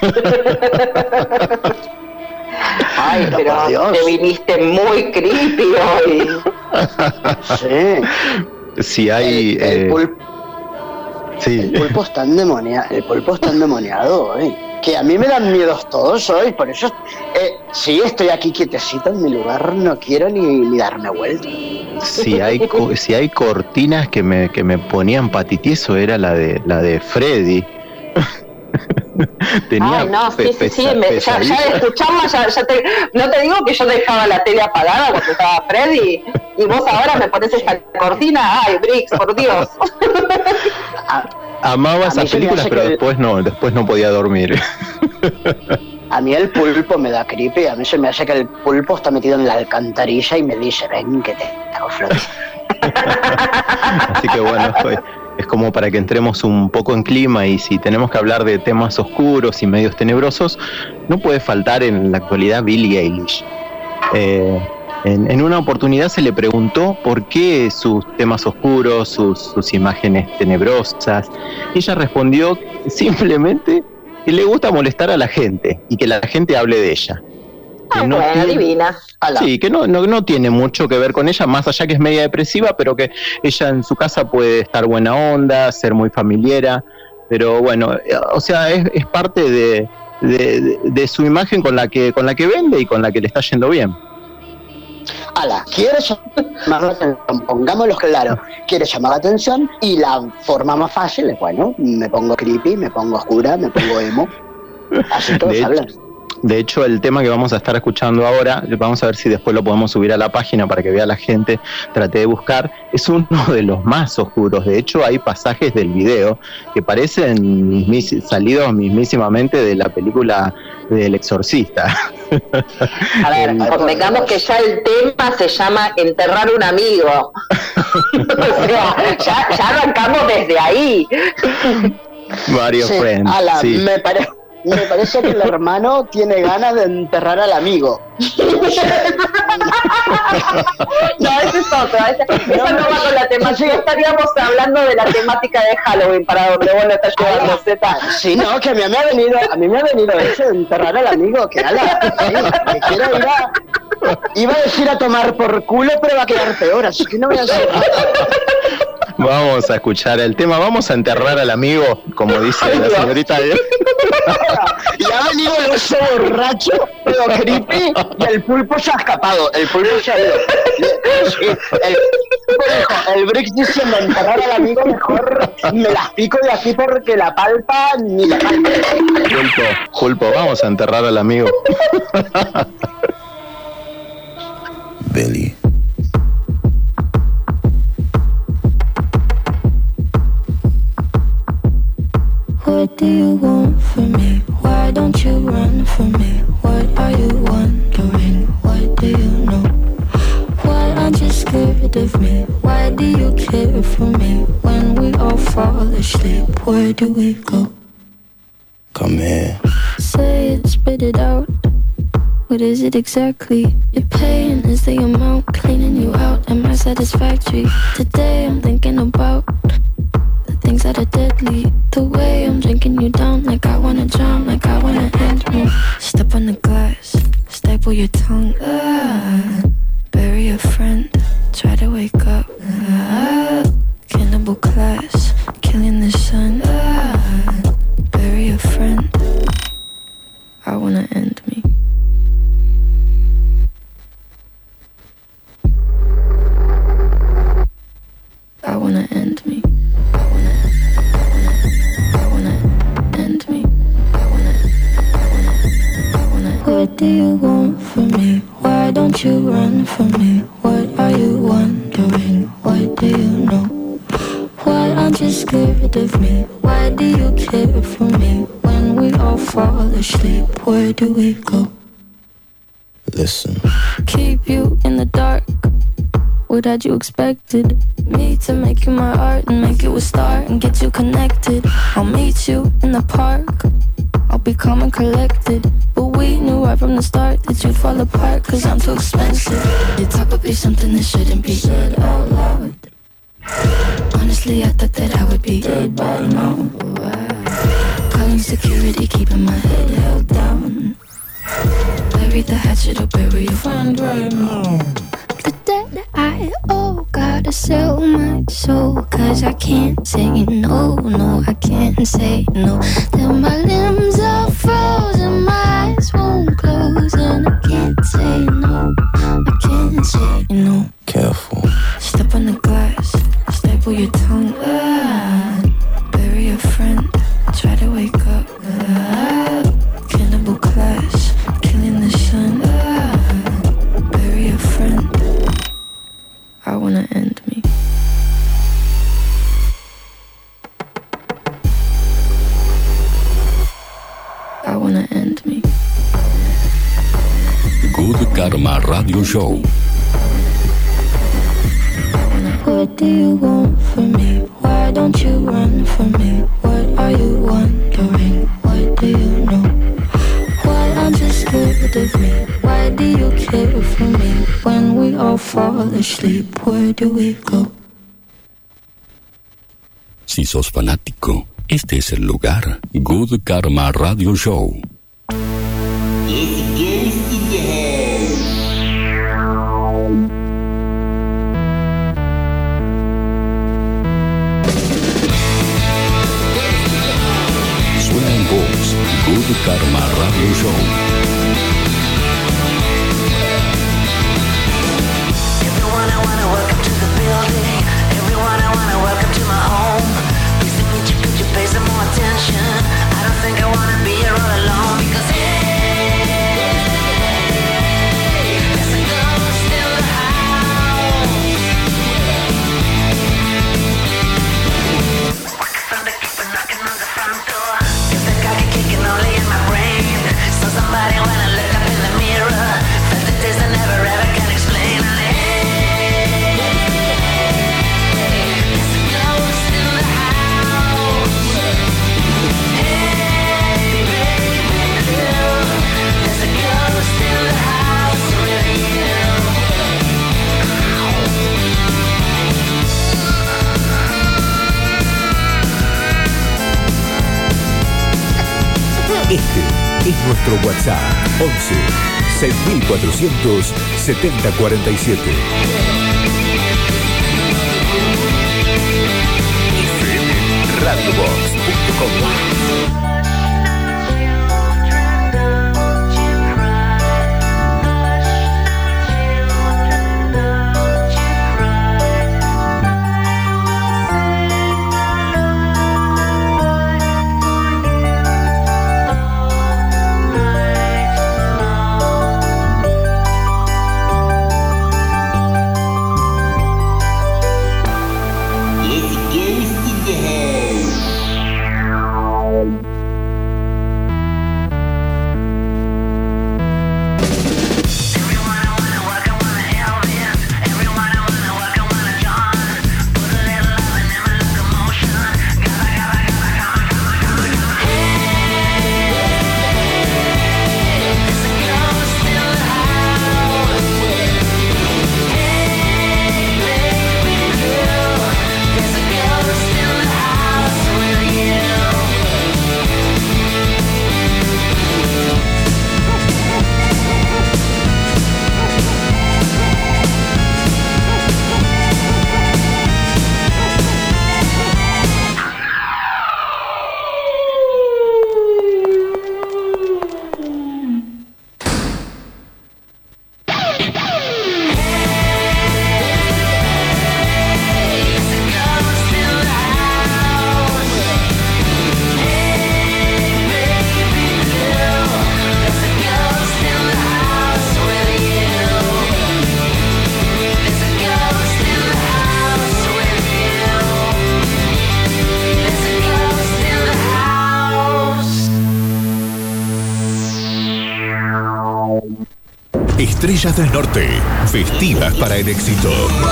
Speaker 4: Ay, pero te viniste muy creepy hoy.
Speaker 5: Sí.
Speaker 3: Si hay...
Speaker 5: El, el,
Speaker 3: eh,
Speaker 5: pulpo,
Speaker 3: sí.
Speaker 5: el pulpo está endemoniado. El pulpo está endemoniado hoy. Que a mí me dan miedos todos hoy. Por eso, eh, sí, estoy aquí quietecito en mi lugar. No quiero ni, ni darme vuelta.
Speaker 3: Si hay, si hay cortinas que me, que me ponían patitieso, era la de, la de Freddy. Tenía
Speaker 4: Ay, no, sí, sí, sí,
Speaker 3: pesa,
Speaker 4: me, ya, ya de escucharla, ya, ya te, no te digo que yo dejaba la tele apagada cuando estaba Freddy, y vos ahora me pones esta cortina. Ay, Brix, por Dios.
Speaker 3: Amaba esas películas, pero el... después no, después no podía dormir.
Speaker 5: A mí el pulpo me da creepy. A mí se me hace que el pulpo está metido en la alcantarilla y me dice, ven que te hago flote.
Speaker 3: Así que bueno, fue, es como para que entremos un poco en clima, y si tenemos que hablar de temas oscuros y medios tenebrosos, no puede faltar en la actualidad Billie Eilish. Eh, En, en una oportunidad se le preguntó por qué sus temas oscuros, sus, sus imágenes tenebrosas. Ella respondió simplemente que le gusta molestar a la gente y que la gente hable de ella.
Speaker 4: Ah,
Speaker 3: que no
Speaker 4: bueno,
Speaker 3: tiene,
Speaker 4: divina. Hola.
Speaker 3: Sí, que no, no, no tiene mucho que ver con ella, más allá que es media depresiva, pero que ella en su casa puede estar buena onda, ser muy familiera, pero bueno, o sea, es, es parte de, de, de, de su imagen con la que con la que vende y con la que le está yendo bien.
Speaker 5: Ala, quiere llamar la atención, pongámoslo claro, quiere llamar la atención y la forma más fácil es, bueno, me pongo creepy, me pongo oscura, me pongo emo, así todos
Speaker 3: de
Speaker 5: hablan.
Speaker 3: Hecho, de hecho, el tema que vamos a estar escuchando ahora, vamos a ver si después lo podemos subir a la página para que vea la gente, traté de buscar, es uno de los más oscuros. De hecho, hay pasajes del video que parecen mismis, salidos mismísimamente de la película del Exorcista.
Speaker 4: A ver, convengamos que ya el tema se llama enterrar un amigo. O sea, ya, ya arrancamos desde ahí.
Speaker 3: Varios
Speaker 5: Sí,
Speaker 3: friends.
Speaker 5: ala,
Speaker 3: Sí.
Speaker 5: me parece... Me parece que el hermano tiene ganas de enterrar al amigo.
Speaker 4: No, ese es otro. Ese, esa no va con la temática. Estaríamos hablando de la temática de Halloween, para donde vos lo estás llevando, Z.
Speaker 5: Sí, no, que a mí me ha venido, a mí me ha venido ese de enterrar al amigo, que ala, sí, que quiero ir a... Iba a decir a tomar por culo, pero va a quedar peor, así que no voy a hacer nada.
Speaker 3: Vamos a escuchar el tema, vamos a enterrar al amigo, como dice la señorita.
Speaker 5: Y ha venido el oso borracho, pero creepy, y el pulpo se ha escapado, el pulpo se ha ido. Sí, el, el Brix diciendo enterrar al amigo, mejor me las pico de aquí porque la palpa ni la palpa.
Speaker 3: Pulpo, pulpo, vamos a enterrar al amigo.
Speaker 7: Billy.
Speaker 6: What do you want from me? Why don't you run from me? What are you wondering? What do you know? Why aren't you scared of me? Why do you care for me? When we all fall asleep, where do we go?
Speaker 7: Come here.
Speaker 6: Say it, spit it out. What is it exactly? Your pain is the amount cleaning you out. Am I satisfactory? Today I'm thinking about the things that are deadly. The way I'm drinking you down, like I wanna drown, like I wanna end me. Step on the glass, staple your tongue. Ah, bury a friend, try to wake up. Ah, cannibal class, killing the sun. Ah, bury a friend. I wanna end me. I wanna end me. I wanna, I wanna, I wanna end me. I wanna, I wanna, I wanna. What do you want from me? Why don't you run from me? What are you wondering? What do you know? Why aren't you scared of me? Why do you care for me? When we all fall asleep, where do we go?
Speaker 7: Listen.
Speaker 6: Keep you in the dark. What had you expected? Me to make you my art and make you a star and get you connected. I'll meet you in the park. I'll be calm and collected. But we knew right from the start that you'd fall apart, cause I'm too expensive. Your talk would be something that shouldn't be said out loud. Honestly, I thought that I would be dead by now. Wow. Calling security, keeping my head held down. Bury the hatchet or bury your friend right now. The debt I owe, gotta sell my soul, cause I can't say no, no, I can't say no. Till my limbs are frozen, my eyes won't close, and I can't say no, I can't say no.
Speaker 7: Careful.
Speaker 6: Step on the glass, staple your tongue. Ah, bury a friend, try to wake up. Ah, cannibal class, killing the sun. Ah, bury a friend. I wanna end me. I wanna end me.
Speaker 7: Good Karma Radio Show.
Speaker 6: What do you want from me? Why don't you run from me? What are you wondering? What do you know? Why aren't you scared of me? Why do you care for me? When we fall asleep, where do we go?
Speaker 7: Si sos fanático, este es el lugar. Good Karma Radio Show. Suena en voz. Good Karma Radio Show.
Speaker 6: Everyone I wanna welcome to the building. Everyone I wanna welcome to my home. Please could you, could you pay some more attention? I don't think I wanna be here all alone because hey, there's a ghost in the house. Thunder keep knocking on the front door. There's the cocky kicking only in my brain. So somebody when I look up in the mirror, felt the taste I never ever can explain. And hey,
Speaker 10: Este es nuestro WhatsApp once seis mil cuatrocientos setenta cuarenta y siete. F M radiobox punto com. Estrellas del Norte, vestidas para el éxito.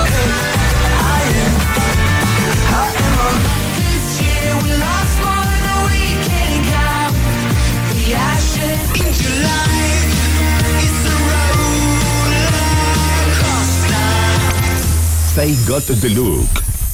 Speaker 10: They got the look.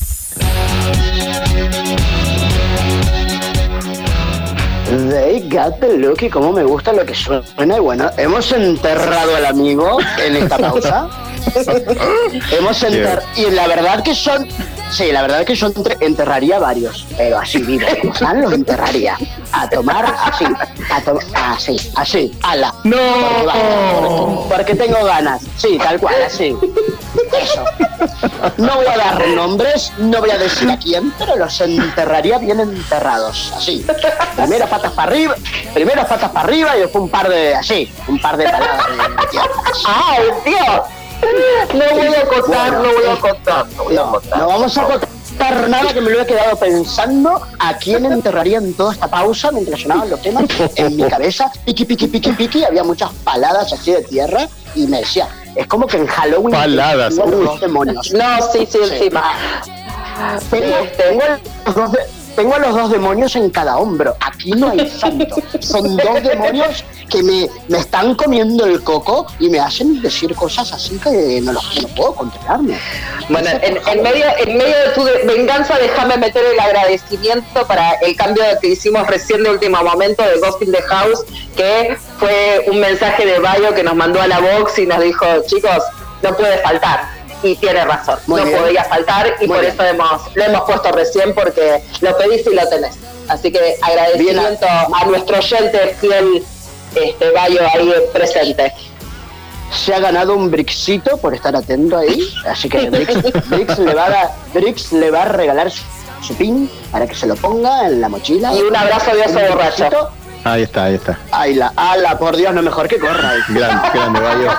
Speaker 5: They got the look y cómo me gusta lo que suena. Y bueno, hemos enterrado al amigo en esta pausa. hemos enterrado. Y la verdad que son. Sí, la verdad que yo enterraría varios, pero así vivo, ¿sabes? Los enterraría. A tomar así, a tomar así, así, ala.
Speaker 3: No.
Speaker 5: Porque, vaya, porque, porque tengo ganas, sí, tal cual, así. Eso. No voy a dar nombres, no voy a decir a quién, pero los enterraría bien enterrados, así. Primero patas para arriba, primero patas para arriba y después un par de, así, un par de paladas de tierra. ¡Ay, Dios! No voy a contar, no voy a contar, no voy a contar. No vamos a contar nada, que me lo he quedado pensando a quién enterraría en toda esta pausa mientras sonaban los temas en mi cabeza. Piqui, piqui, piqui, piqui, había muchas paladas así de tierra y me decía, es como que en Halloween
Speaker 3: paladas,
Speaker 5: tengo los demonios.
Speaker 4: No, sí, sí, encima.
Speaker 5: Tengo, tengo los dos de, tengo a los dos demonios en cada hombro. Aquí no hay santo. Son dos demonios que me, me están comiendo el coco y me hacen decir cosas así que no, los, no puedo controlarme.
Speaker 4: Bueno, en, en, medio, en medio de tu venganza, déjame meter el agradecimiento para el cambio que hicimos recién de último momento de Ghost in the House, que fue un mensaje de Bayo que nos mandó a la box y nos dijo, chicos, no puede faltar. Y tiene razón, Muy no bien. podía faltar y Muy por bien. eso hemos, lo hemos puesto recién porque lo pedís y lo tenés. Así que agradecimiento a... a nuestro oyente fiel, este Bayo ahí presente.
Speaker 5: Se ha ganado un Brixito por estar atento ahí, así que Brix, Brix, le, va a, Brix le va a regalar su, su pin para que se lo ponga en la mochila. Y
Speaker 4: un abrazo de oso borracho.
Speaker 3: Ahí está, ahí está.
Speaker 5: Ay, la ala, por Dios, no mejor que corra.
Speaker 3: Grande, grande, Bayo.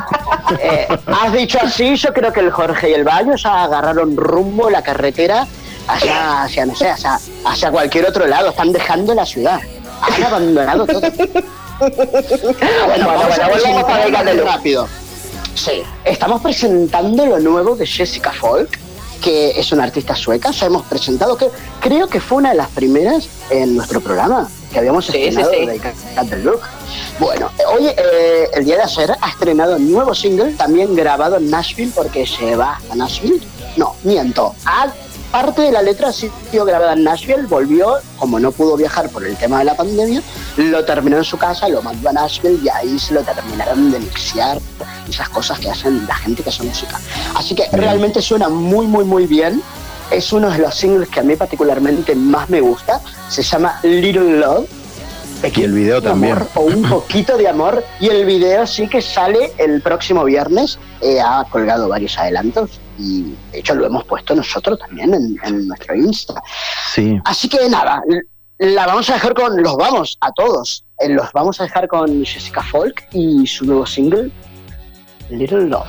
Speaker 5: Eh, has dicho así, yo creo que el Jorge y el Bayo ya agarraron rumbo la carretera hacia, hacia no sé, hacia, hacia cualquier otro lado. Están dejando la ciudad. Han abandonado todo. Bueno, bueno, bueno, volvemos a ver rápido. Sí, estamos presentando lo nuevo de Jessica Folk, que es una artista sueca. Ya hemos presentado, que creo que fue una de las primeras en nuestro programa que habíamos sí, estrenado sí, sí. de Cat the Look. Bueno, hoy, eh, el día de ayer, ha estrenado un nuevo single, también grabado en Nashville, porque se va a Nashville. No, miento. Ha parte de la letra ha sido grabada en Nashville, volvió, como no pudo viajar por el tema de la pandemia, lo terminó en su casa, lo mandó a Nashville y ahí se lo terminaron de mixear, esas cosas que hacen la gente que hace música. Así que realmente suena muy, muy, muy bien. Es uno de los singles que a mí particularmente más me gusta. Se llama Little Love.
Speaker 3: Y el video también.
Speaker 5: Amor, o un poquito de amor. Y el video sí que sale el próximo viernes. Eh, ha colgado varios adelantos. Y de hecho lo hemos puesto nosotros también en, en nuestro Insta.
Speaker 3: Sí.
Speaker 5: Así que nada, la vamos a dejar con... Los vamos a todos. Eh, los vamos a dejar con Jessica Folk y su nuevo single, Little Love.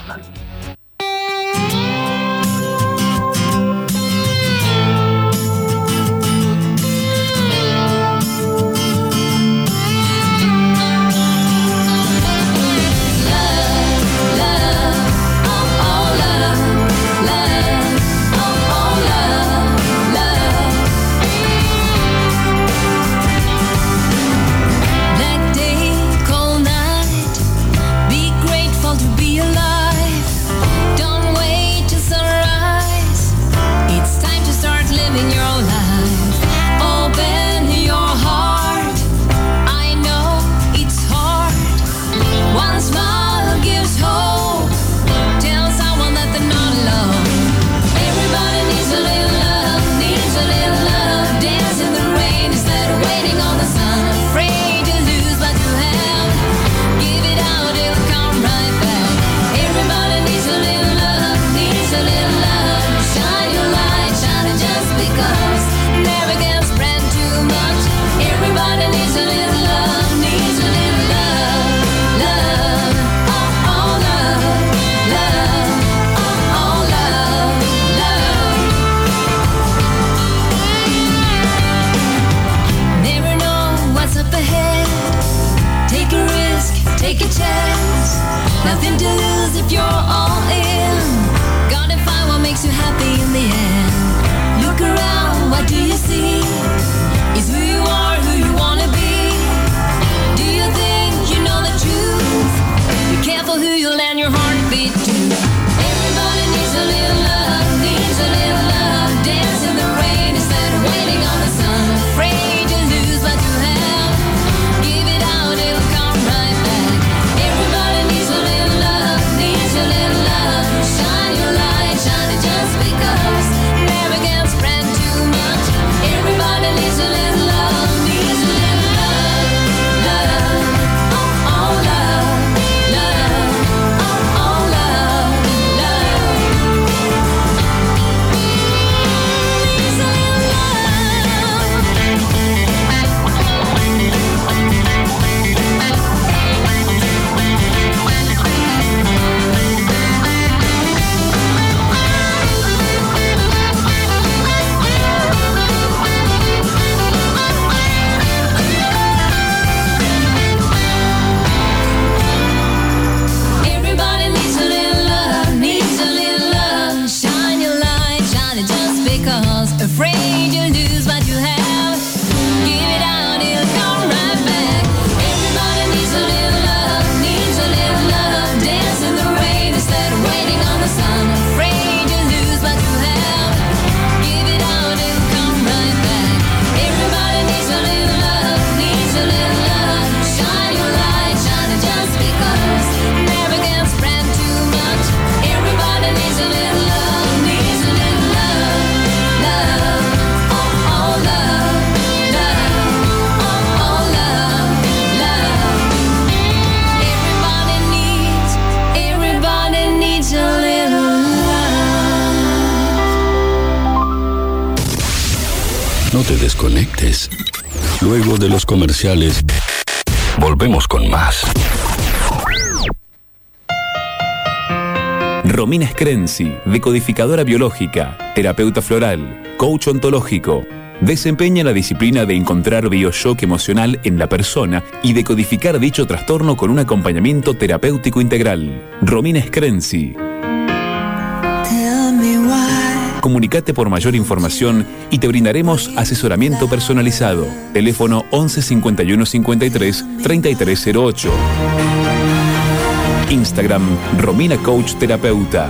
Speaker 6: Be grateful to be alive. Don't wait
Speaker 7: No te desconectes. Luego de los comerciales, volvemos con más.
Speaker 11: Romina Screnzi, decodificadora biológica, terapeuta floral, coach ontológico. Desempeña la disciplina de encontrar bioshock emocional en la persona y decodificar dicho trastorno con un acompañamiento terapéutico integral. Romina Screnzi. Comunicate por mayor información y te brindaremos asesoramiento personalizado. Teléfono once cincuenta y uno cincuenta y tres treinta y tres cero ocho. Instagram Romina Coach Terapeuta.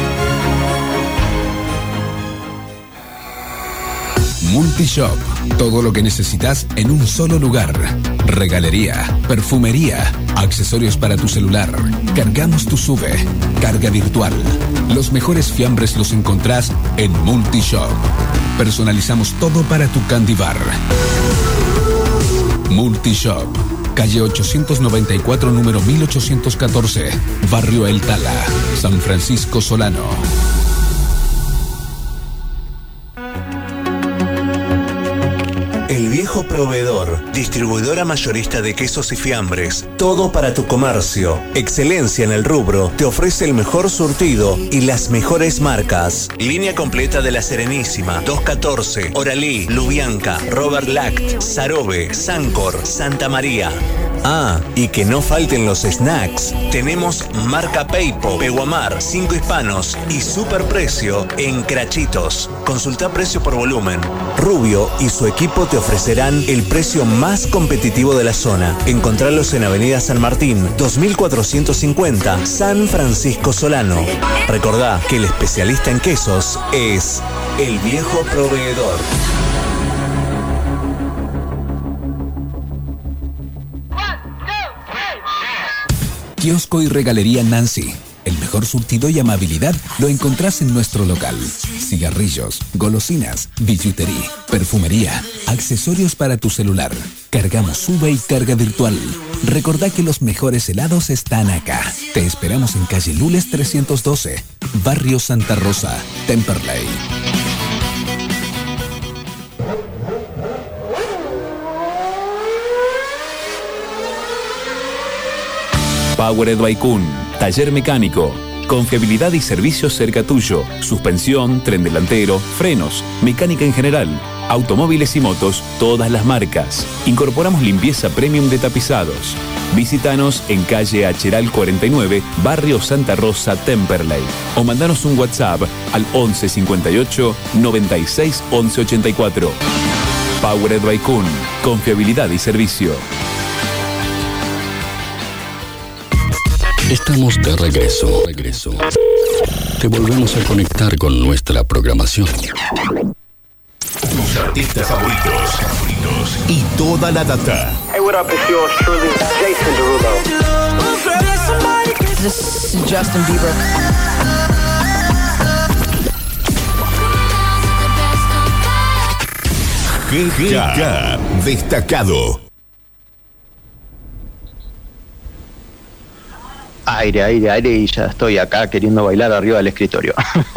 Speaker 12: Multishop. Todo lo que necesitas en un solo lugar. Regalería, perfumería, accesorios para tu celular. Cargamos tu sube. Carga virtual. Los mejores fiambres los encontrás en Multishop. Personalizamos todo para tu candy bar. Multishop. Calle ochocientos noventa y cuatro, número mil ochocientos catorce. Barrio El Tala, San Francisco Solano.
Speaker 13: El Viejo Proveedor, distribuidora mayorista de quesos y fiambres. Todo para tu comercio. Excelencia en el rubro. Te ofrece el mejor surtido y las mejores marcas. Línea completa de La Serenísima, doscientos catorce, Oralí, Lubianca, Robert Lact, Sarobe, Sancor, Santa María. Ah, y que no falten los snacks. Tenemos marca Peipo, Peguamar, Cinco Hispanos y superprecio en Crachitos. Consulta precio por volumen. Rubio y su equipo te ofrecerán el precio más competitivo de la zona. Encontralos en Avenida San Martín, dos mil cuatrocientos cincuenta, San Francisco Solano. Recordá que el especialista en quesos es El Viejo Proveedor.
Speaker 12: Kiosco y Regalería Nancy. El mejor surtido y amabilidad lo encontrás en nuestro local. Cigarrillos, golosinas, billutería, perfumería, accesorios para tu celular. Cargamos sube y carga virtual. Recordá que los mejores helados están acá. Te esperamos en calle Lules trescientos doce, Barrio Santa Rosa, Temperley.
Speaker 11: Powered by Kuhn, taller mecánico, confiabilidad y servicios cerca tuyo, suspensión, tren delantero, frenos, mecánica en general, automóviles y motos, todas las marcas. Incorporamos limpieza premium de tapizados. Visítanos en calle Acheral cuarenta y nueve, Barrio Santa Rosa, Temperley. O mandanos un WhatsApp al once cincuenta y ocho, noventa y seis, once ochenta y cuatro. Powered by Kuhn, confiabilidad y servicio.
Speaker 7: Estamos de regreso. regreso. Te volvemos a conectar con nuestra programación.
Speaker 1: Tus artistas favoritos, favoritos y toda la data.
Speaker 14: Hey, what up? It's yours truly, Jason Derulo.
Speaker 15: This is Justin Bieber.
Speaker 1: G K destacado.
Speaker 3: Aire, aire, aire y ya estoy acá queriendo bailar arriba del escritorio.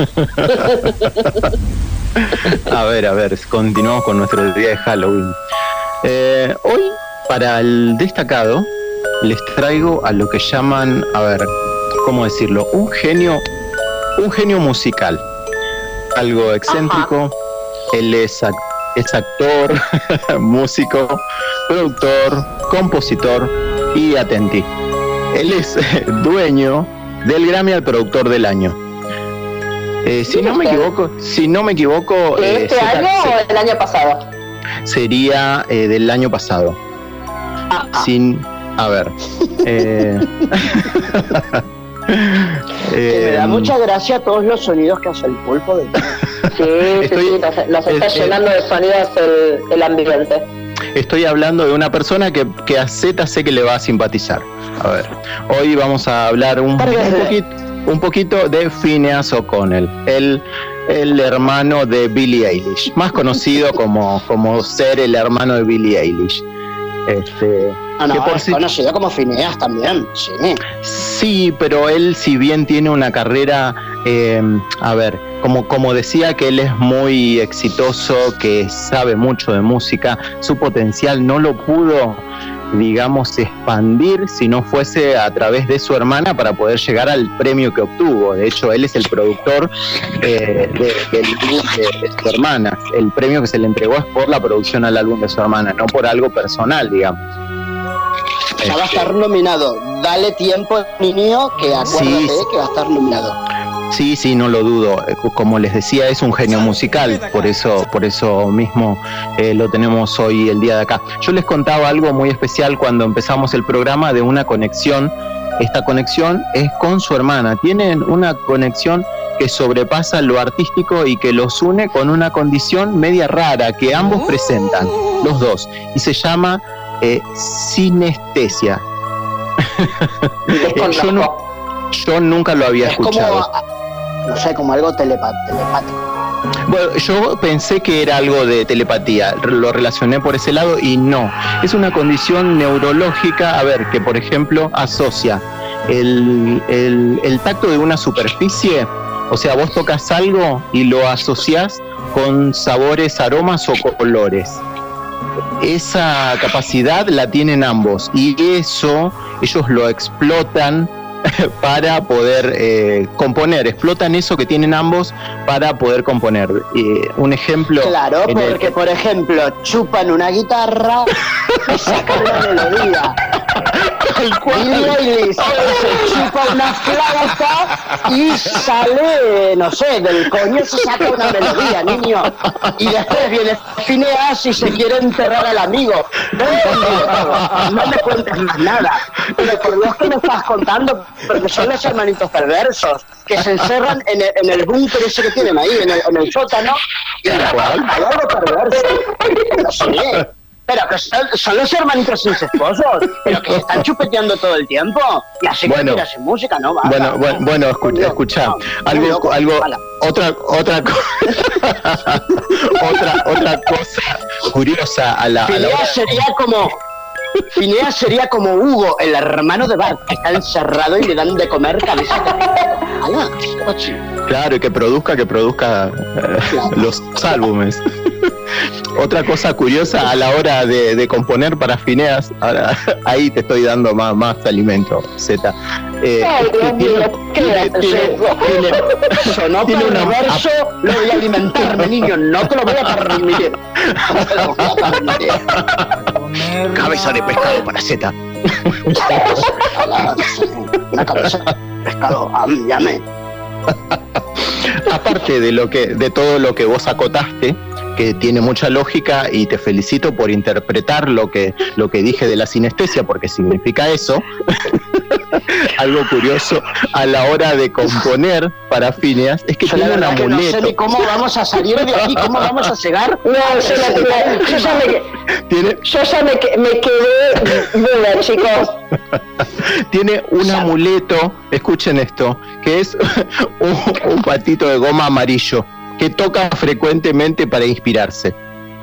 Speaker 3: A ver, a ver, continuamos con nuestro día de Halloween. Eh, hoy, para el destacado, les traigo a lo que llaman, a ver, ¿cómo decirlo? Un genio, un genio musical. Algo excéntrico. Ajá. Él es, es actor, músico, productor, compositor y atentí. Él es eh, dueño del Grammy al Productor del Año. Eh, si no me equivoco, si no me equivoco,
Speaker 4: ¿de este eh, año se, o del año pasado?
Speaker 3: Sería eh, del año pasado. Ah, ah. Sin, a ver. eh,
Speaker 5: que me da mucha gracia todos los sonidos que hace el pulpo. De...
Speaker 4: Sí, Estoy, sí, sí, los, los está eh, llenando eh, de sonidos el, el ambiente.
Speaker 3: Estoy hablando de una persona que, que a Z sé que le va a simpatizar. A ver, hoy vamos a hablar un, un, poquito, un poquito de Phineas O'Connell, el, el hermano de Billie Eilish, más conocido como, como ser el hermano de Billie Eilish. Este,
Speaker 5: ah, no, por es si... conocido como Phineas también, sí.
Speaker 3: Sí, pero él, si bien tiene una carrera, eh, a ver, como, como decía que él es muy exitoso, que sabe mucho de música, su potencial no lo pudo, digamos, expandir si no fuese a través de su hermana para poder llegar al premio que obtuvo. De hecho, él es el productor eh, de, del álbum de, de su hermana. El premio que se le entregó es por la producción al álbum de su hermana, no por algo personal, digamos.
Speaker 5: Ya va a estar nominado. Dale tiempo, niño, que acuérdate
Speaker 3: Sí, sí.
Speaker 5: que va a estar nominado.
Speaker 3: Sí, sí, no lo dudo. Como les decía, es un genio musical, por eso, por eso mismo eh, lo tenemos hoy el día de acá. Yo les contaba algo muy especial cuando empezamos el programa de una conexión. Esta conexión es con su hermana. Tienen una conexión que sobrepasa lo artístico y que los une con una condición media rara que ambos presentan, los dos, y se llama eh, sinestesia. Eh, yo, no, yo nunca lo había
Speaker 5: Es
Speaker 3: escuchado.
Speaker 5: como, no sé, como algo telepa- telepático.
Speaker 3: Bueno, yo pensé que era algo de telepatía, lo relacioné por ese lado y no. Es una condición neurológica, a ver, que por ejemplo asocia el, el, el tacto de una superficie, o sea, vos tocas algo y lo asociás con sabores, aromas o colores. Esa capacidad la tienen ambos y eso ellos lo explotan para poder eh, componer, explotan eso que tienen ambos para poder componer. Eh, un ejemplo...
Speaker 5: Claro,
Speaker 3: en el-
Speaker 5: porque por ejemplo chupan una guitarra y sacan una melodía. Billie Eilish se chupa una flauta y sale, no sé, del coño se saca una melodía, niño. Y después viene Phineas y se quiere enterrar al amigo. No, no me cuentes más nada. Pero por Dios que me estás contando, porque son los hermanitos perversos que se encerran en el, en el búnker ese que tienen ahí, en el, en el sótano. Y hay algo perverso. Pero sí, pero que son, son los hermanitos incestuosos, pero que se están chupeteando todo el tiempo. Y así que
Speaker 3: Bueno.
Speaker 5: mira sin música, no va.
Speaker 3: Bueno, bueno, bueno, escucha, escucha. Algo, algo, otra, otra, co- otra, otra cosa curiosa a la, a la hora-
Speaker 5: Phineas sería como Phineas sería como Hugo, el hermano de Bart, que está encerrado y le dan de comer cabeza de ¡Hala! Ochi.
Speaker 3: Claro, y que produzca, que produzca eh, los álbumes. Otra cosa curiosa a la hora de, de componer para Phineas, ahora, ahí te estoy dando más, más alimento, Z. Eh,
Speaker 5: Ay,
Speaker 3: es que
Speaker 5: Dios
Speaker 3: tiene-
Speaker 5: mío, ¿qué
Speaker 3: tiene-
Speaker 5: haces
Speaker 3: tiene-
Speaker 5: eso?
Speaker 3: tiene-
Speaker 5: Sonó
Speaker 3: tiene una-
Speaker 5: perverso, lo voy a alimentarme, niño, no te lo voy a permitir. No te lo voy a permitir.
Speaker 3: Cabeza de pescado para Z.
Speaker 5: Una cabeza de pescado, ah, llame.
Speaker 3: Aparte de lo que, de todo lo que vos acotaste, que tiene mucha lógica y te felicito por interpretar lo que, lo que dije de la sinestesia, porque significa eso. Algo curioso a la hora de componer para Phineas es que
Speaker 5: Yo la
Speaker 3: tiene un
Speaker 5: verdad que no sé
Speaker 3: amuleto.
Speaker 5: ni cómo vamos a salir de aquí, cómo vamos a llegar.
Speaker 4: No, yo, me, yo ya me,
Speaker 3: Tiene,
Speaker 4: yo ya me, que- me quedé duda, chicos.
Speaker 3: tiene un amuleto, escuchen esto, que es un, un patito de goma amarillo que toca frecuentemente para inspirarse.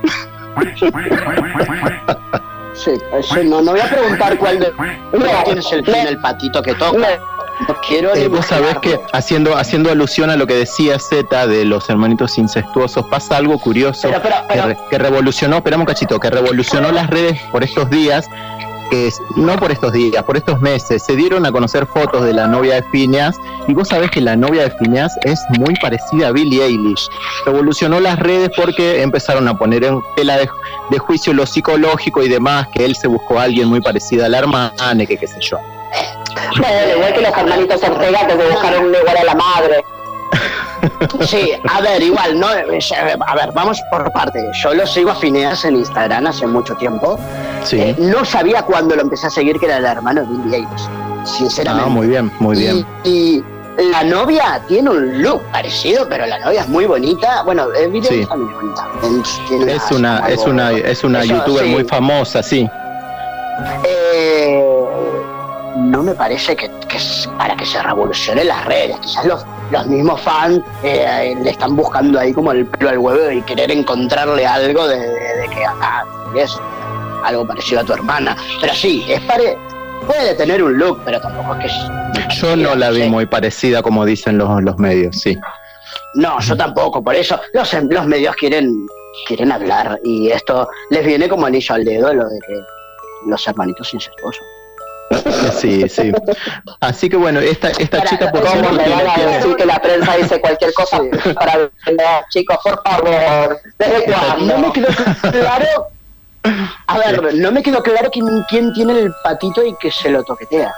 Speaker 5: Sí, eso no, no voy a preguntar cuál de no, quién es el, quién el patito que toca. No quiero ni
Speaker 3: Eh, vos sabés que
Speaker 5: imaginarlo.
Speaker 3: haciendo haciendo alusión a lo que decía Z de los hermanitos incestuosos, pasa algo curioso
Speaker 5: Pero, pero, pero-
Speaker 3: que, re- que revolucionó, esperamos un cachito, que revolucionó las redes por estos días, que es, no por estos días, por estos meses, se dieron a conocer fotos de la novia de Phineas, y vos sabés que la novia de Phineas es muy parecida a Billie Eilish. Revolucionó las redes porque empezaron a poner en tela de, de juicio lo psicológico y demás, que él se buscó a alguien muy parecido a la hermana, que qué sé yo.
Speaker 4: Bueno, igual que los hermanitos Ortega que se buscaron un igual a la madre.
Speaker 5: Sí, a ver, igual, no, eh, a ver, vamos por parte. Yo lo sigo a Phineas en Instagram hace mucho tiempo.
Speaker 3: Sí.
Speaker 5: Eh, no sabía cuándo lo empecé a seguir que era el hermano de Billie Eilish, sinceramente.
Speaker 3: Ah, muy bien, muy bien.
Speaker 5: Y, y la novia tiene un look parecido, pero la novia es muy bonita. Bueno, eh, Billie
Speaker 3: Sí.
Speaker 5: Eilish también es bonita. Es, tiene
Speaker 3: Es una,
Speaker 5: algo-
Speaker 3: es una, es una
Speaker 5: Eso,
Speaker 3: youtuber
Speaker 5: sí.
Speaker 3: muy famosa, sí.
Speaker 5: Eh, no me parece que, que es para que se revolucione las redes. Quizás los, los mismos fans eh, le están buscando ahí como el pelo al huevo y querer encontrarle algo de, de, de que ah, es algo parecido a tu hermana. Pero sí, es pare puede tener un look, pero tampoco es que es...
Speaker 3: Yo no la vi
Speaker 5: sí.
Speaker 3: muy parecida como dicen los, los medios, sí.
Speaker 5: No, yo tampoco, por eso los, los medios quieren quieren hablar y esto les viene como anillo al dedo lo de que los hermanitos incestuosos.
Speaker 3: Sí, sí. Así que bueno, esta esta
Speaker 4: para,
Speaker 3: chica por
Speaker 4: ¿cómo me van a decir que la prensa dice cualquier cosa sí. para vender? Chicos, por favor, ¿desde cuándo?
Speaker 5: No me quedó claro. A ver, no me quedó claro quién, quién tiene el patito y que se lo toquetea.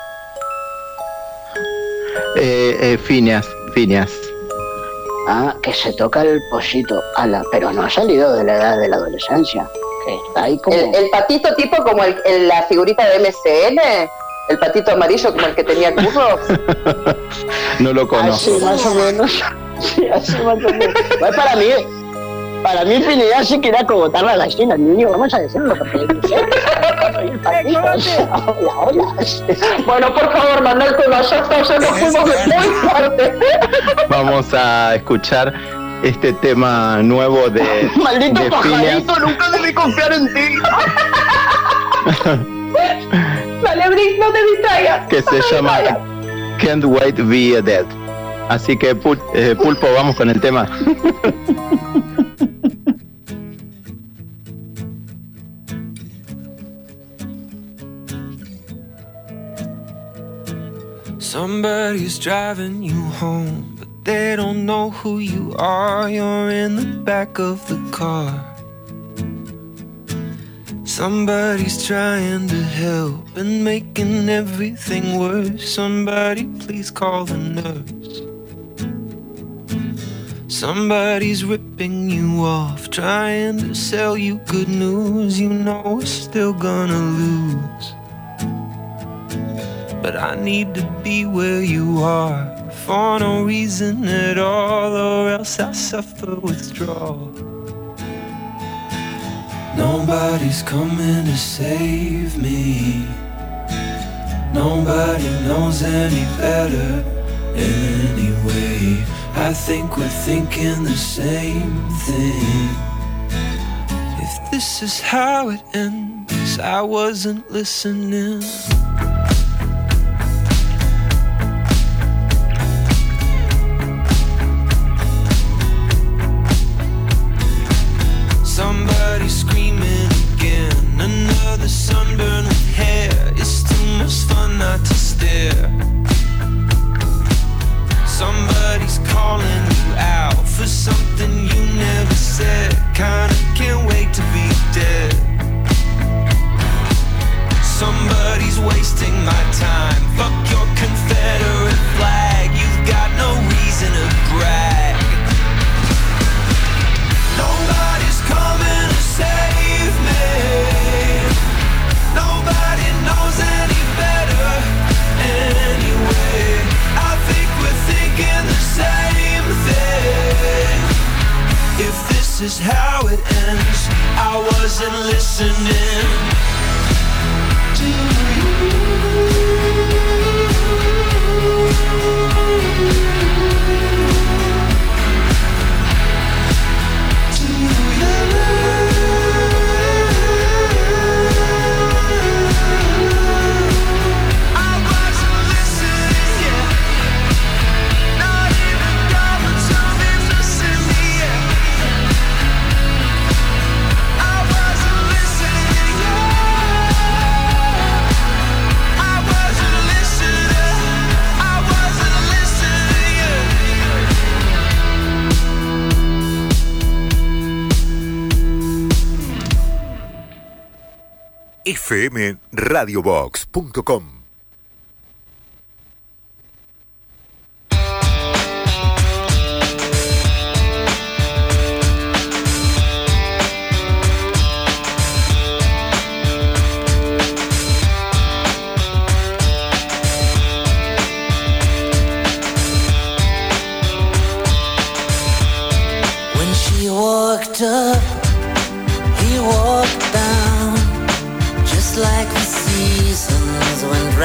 Speaker 3: Eh, eh, Phineas, Phineas.
Speaker 5: Ah, que se toca el pollito. Ala, pero no ha salido de la edad de la adolescencia. Que está ahí como...
Speaker 4: ¿El, el patito tipo como el, el, la figurita de M C N? ¿El patito amarillo como el que tenía curros?
Speaker 3: No lo conozco.
Speaker 5: Así más o menos. Sí, así más o menos. Pues para mí, para mí Phineas sí que era como botar la gallina al niño, vamos a decirlo, porque no sé. El patito, hola, hola.
Speaker 4: Bueno, por favor, Manuel, que nosotros ya nos fuimos de muy fuerte.
Speaker 3: Vamos a escuchar este tema nuevo de
Speaker 5: Maldito
Speaker 3: de
Speaker 5: pajarito, nunca debí confiar en ti.
Speaker 4: Dale, Brick, no te distraigas.
Speaker 3: Que se llama Can't Wait to Be Dead. Así que Pul eh, Pulpo, vamos con el tema.
Speaker 15: Somebody's driving you home, but they don't know who you are. You're in the back of the car. Somebody's trying to help and making everything worse. Somebody please call the nurse. Somebody's ripping you off, trying to sell you good news. You know we're still gonna lose. But I need to be where you are for no reason at all, or else I suffer withdrawal. Nobody's coming to save me. Nobody knows any better anyway. I think we're thinking the same thing. If this is how it ends, I wasn't listening. Somebody screaming again, another sunburn with hair. It's too much fun not to stare. Somebody's calling you out for something you never said. Kinda can't wait to be dead. Somebody's wasting my time. Fuck your Confederate flag. You've got no reason to brag. Nobody's coming to save me. Nobody knows any better anyway. I think we're thinking the same thing. If this is how it ends, I wasn't listening to you.
Speaker 10: F M radio box punto com.
Speaker 6: When she walked up, he walked down. Just like the seasons when